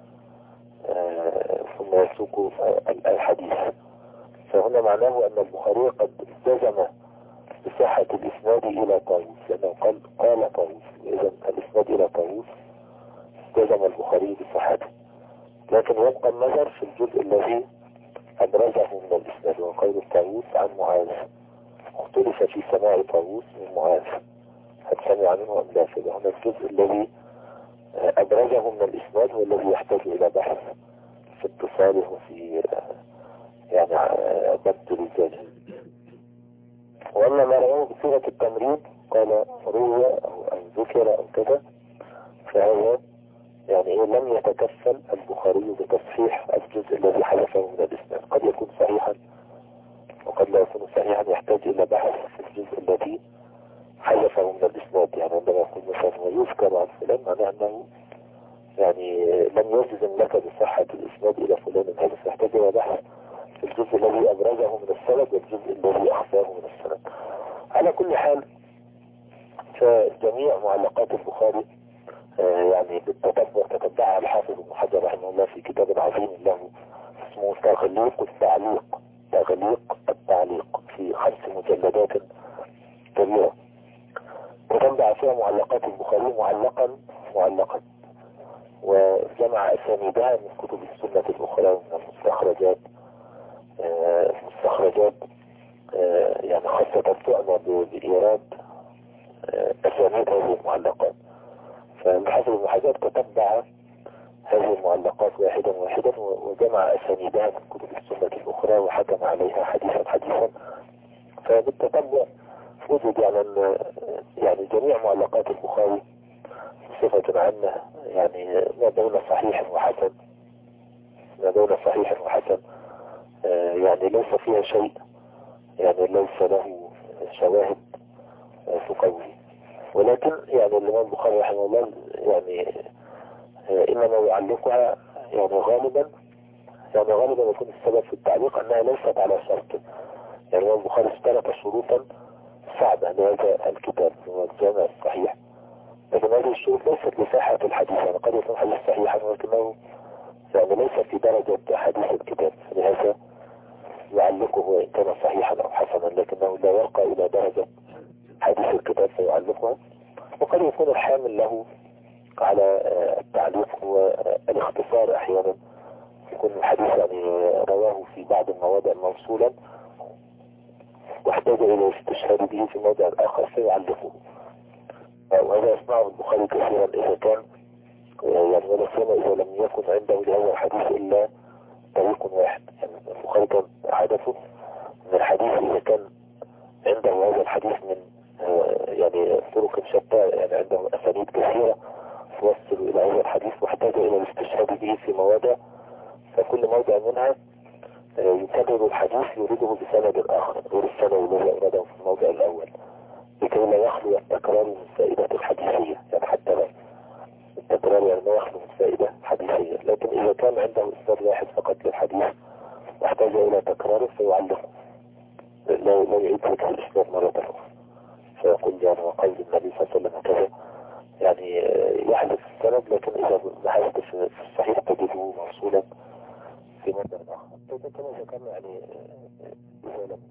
ثم يسوق الحديث، فهنا معناه أن البخاري قد جزم بصحة الإسناد إلى طاووس، لأنه قال قال طاووس، إذا الإسناد إلى طاووس جزم البخاري بصحته. لكن يبقى النظر في الجزء الذي أبرزه من الإسناد، وقول طاووس عن معاذ، اختلف في سماع طاووس من معاذ هل سمع منه أم لا، فهنا الجزء الذي أبرزه من الإسناد والذي يحتاج إلى بحث في اتصاله وفي يعني ضبط رجاله. وأما ما رواه بصيغة التمريض قال روى أو ذكر أو كذا، فهذا يعني إيه لم يتكفل البخاري بتصحيح الجزء الذي حذفه من الإسناد، قد يكون صحيحا وقد لا يكون صحيحا، يحتاج إلى بحث في الجزء الذي حذفه من الإسناد. يعني عندما يقول مثلا ويذكر عن فلان معناه أنه يعني لم يجزم لك بصحة الإسناد إلى فلان، هذا سيحتاج إلى بحث في الجزء الذي أبرزه من السند والجزء الذي أخفاه من السند. على كل حال فجميع معلقات البخاري آه يعني بالتتبع تتبعها الحافظ ابن حجر رحمه الله في كتاب عظيم له اسمه تغليق التعليق، تغليق التعليق، في خمس مجلدات كبيرة وتنبع فيها معلقات البخاري معلقا معلقا، وجمع أسانيدها من كتب السنة الأخرى من المستخرجات آه مستخرجات آه يعني خاصة تعنى بإيراد آه أسانيد هذه المعلقات. فالحافظ ابن حجر تتبع هذه المعلقات واحدا واحدا وجمع أسانيدها من كتب السنة الأخرى وحكم عليها حديثا حديثا. فبالتتبع وجد يعني أن يعني جميع معلقات البخاري بصفة عامة يعني ما بين صحيح وحسن، ما بين صحيح وحسن آه يعني ليس فيها شيء يعني ليس له شواهد آه تقوي. ولكن يعني الإمام البخاري رحمه الله يعني آه إنما يعلقها يعني غالبا يعني غالبا يكون السبب في التعليق أنها ليست على شرط. يعني الإمام البخاري اشترط شروطا صعبة لهذا الكتاب هو الجامع الصحيح، لكن هذه الشروط ليست لصحة الحديث. يعني قد يكون حديث صحيحا ولكنه يعني ليس في درجة حديث الكتاب، لهذا يعلقه وإن كان صحيحا أو حسنا لكنه لا يرقى إلى درجة حديث الكتاب فيعلقه. وقد يكون الحامل له على التعليق هو الاختصار. أحيانا يكون الحديث يعني رواه في بعض المواضع موصولا واحتاج إلى الاستشهاد به في موضع آخر فيعلقه، وهذا يصنعه البخاري كثيرا إذا كان يعني ولا سيما إذا لم يكن عنده لهذا الحديث إلا طريق واحد. يعني البخاري كان عادته من الحديث إذا كان عنده هذا الحديث من يعني طرق شتى، يعني عنده أسانيد كثيرة توصل إلى هذا الحديث واحتاج إلى الاستشهاد به في مواضع، فكل موضع منها يكرر الحديث يريده بسند آخر غير السند الذي أورده في الموضع الأول لكي لا يخلو التكرار من فائدة الحديثية. يعني حتى لا التكرار يعني لا يخلو من فائدة حديثية، لكن إذا كان عنده إسناد واحد فقط للحديث واحتاج إلى تكراره فيعلقه، لا لا يعيد ذكر الإسناد مرة أخرى فيقول يعني وقال النبي صلى الله عليه وسلم كذا، يعني يحدث السند لكن إذا بحثت في الصحيح تجده موصولا في مصدر آخر. كما ذكرنا يعني إذا لم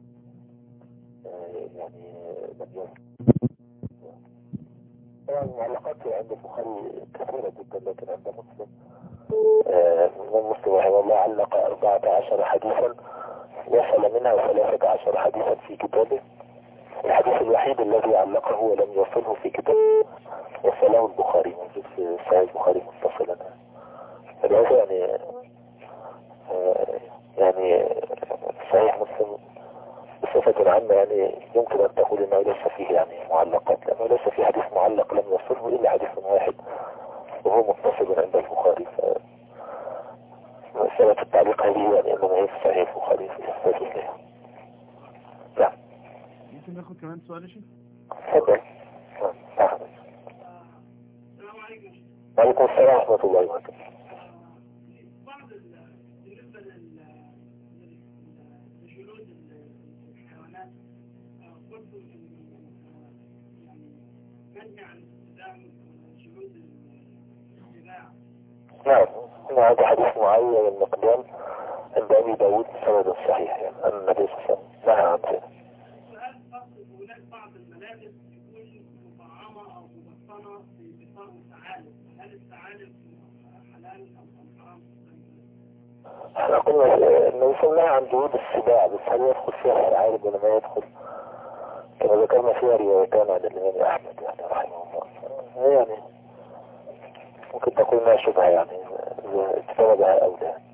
يعني لم يذكر طبعا المعلقات عند البخاري كثيرة جدا، لكن عند مسلم من مسلم رحمه الله علق أربعة عشر حديثا وصل منها ثلاثة عشر حديثا في كتابه. الحديث الوحيد الذي علقه ولم يصله في كتابه وصله البخاري موجود في صحيح البخاري متصلا. فلهذا يعني يعني صحيح مسلم بصفة عامة يعني يمكن أن تقول أنه ليس فيه يعني معلقات، لأنه ليس فيه حديث معلق لم يصله إلا حديث واحد وهو متصل عند البخاري. فمسألة التعليق هذه يعني أنه هي في صحيح البخاري في إحساس إليها. نعم. ممكن ناخد كمان سؤال يا شيخ؟ تفضل. السلام عليكم. وعليكم السلام ورحمة الله وبركاته. بعض بالنسبة لجلود الحيوانات قلت يعني منع عن استخدام جلود السباع. نعم هذا حديث معين المقدام عند أبي داود بسند صحيح، يعني أن النبي صلى الله عليه وسلم نهى عن ذلك. سؤال خاص بهناك بعض الملابس تكون مطعمة أو مبطنة بصرف ثعالب، هل الثعالب حلال أم حرام؟ احنا قلنا انه يسمى عن جهود السباع، بس هل يدخل فيها الثعالب ولا ما يدخل؟ كما ذكرنا فيها روايتان عن الإمام أحمد يعني رحمه الله، يعني ممكن تقول ما شبه يعني اجتنبها أو لا.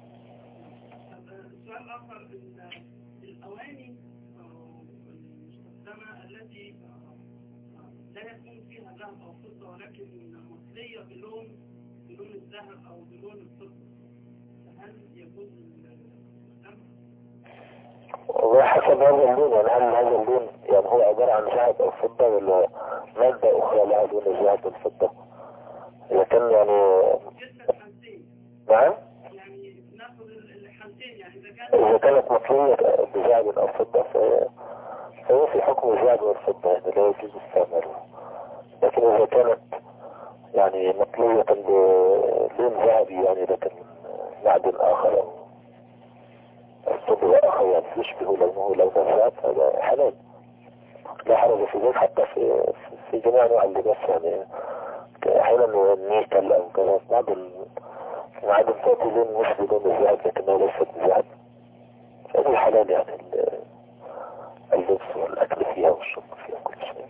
السؤال الآخر الأواني المستخدمة التي لا يكون فيها ذهب أو فضة ولكن مصلية بلون بلون الذهب أو بلون الفضة، هل يجوز الاستخدام؟ وحسب هذا اللون، يعني هل هذا اللون يعني هو عبارة عن ذهب أو فضة ولا مادة أخرى لها لون الذهب والفضة؟ إذا كان يعني نعم؟ يعني ناخذ الحالتين، يعني إذا كان إذا كانت مطلية بذهب أو فضة فهي فهو في حكم الذهب والفضة، يعني لا يجوز استعمالها. لكن إذا كانت يعني مطلية بلون ذهبي، يعني لكن من معدن آخر أو الصبغ آخر يعني يشبه لونه لون الذهب، هذا حلال لا حرج في ذلك. حتى في في جميع أنواع اللباس، يعني أحيانا النيكل أو كذا بعض المعادن تأتي لون يشبه لون الذهب لكنها ليست بذهب، فهذا حلال يعني اللبس والأكل فيها والشرب فيها كل شيء.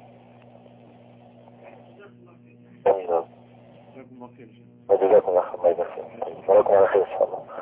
أيوة. جزاكم الله خير. وجزاكم الله خير. الله يبارك فيكم. وراكم على خير إن شاء الله.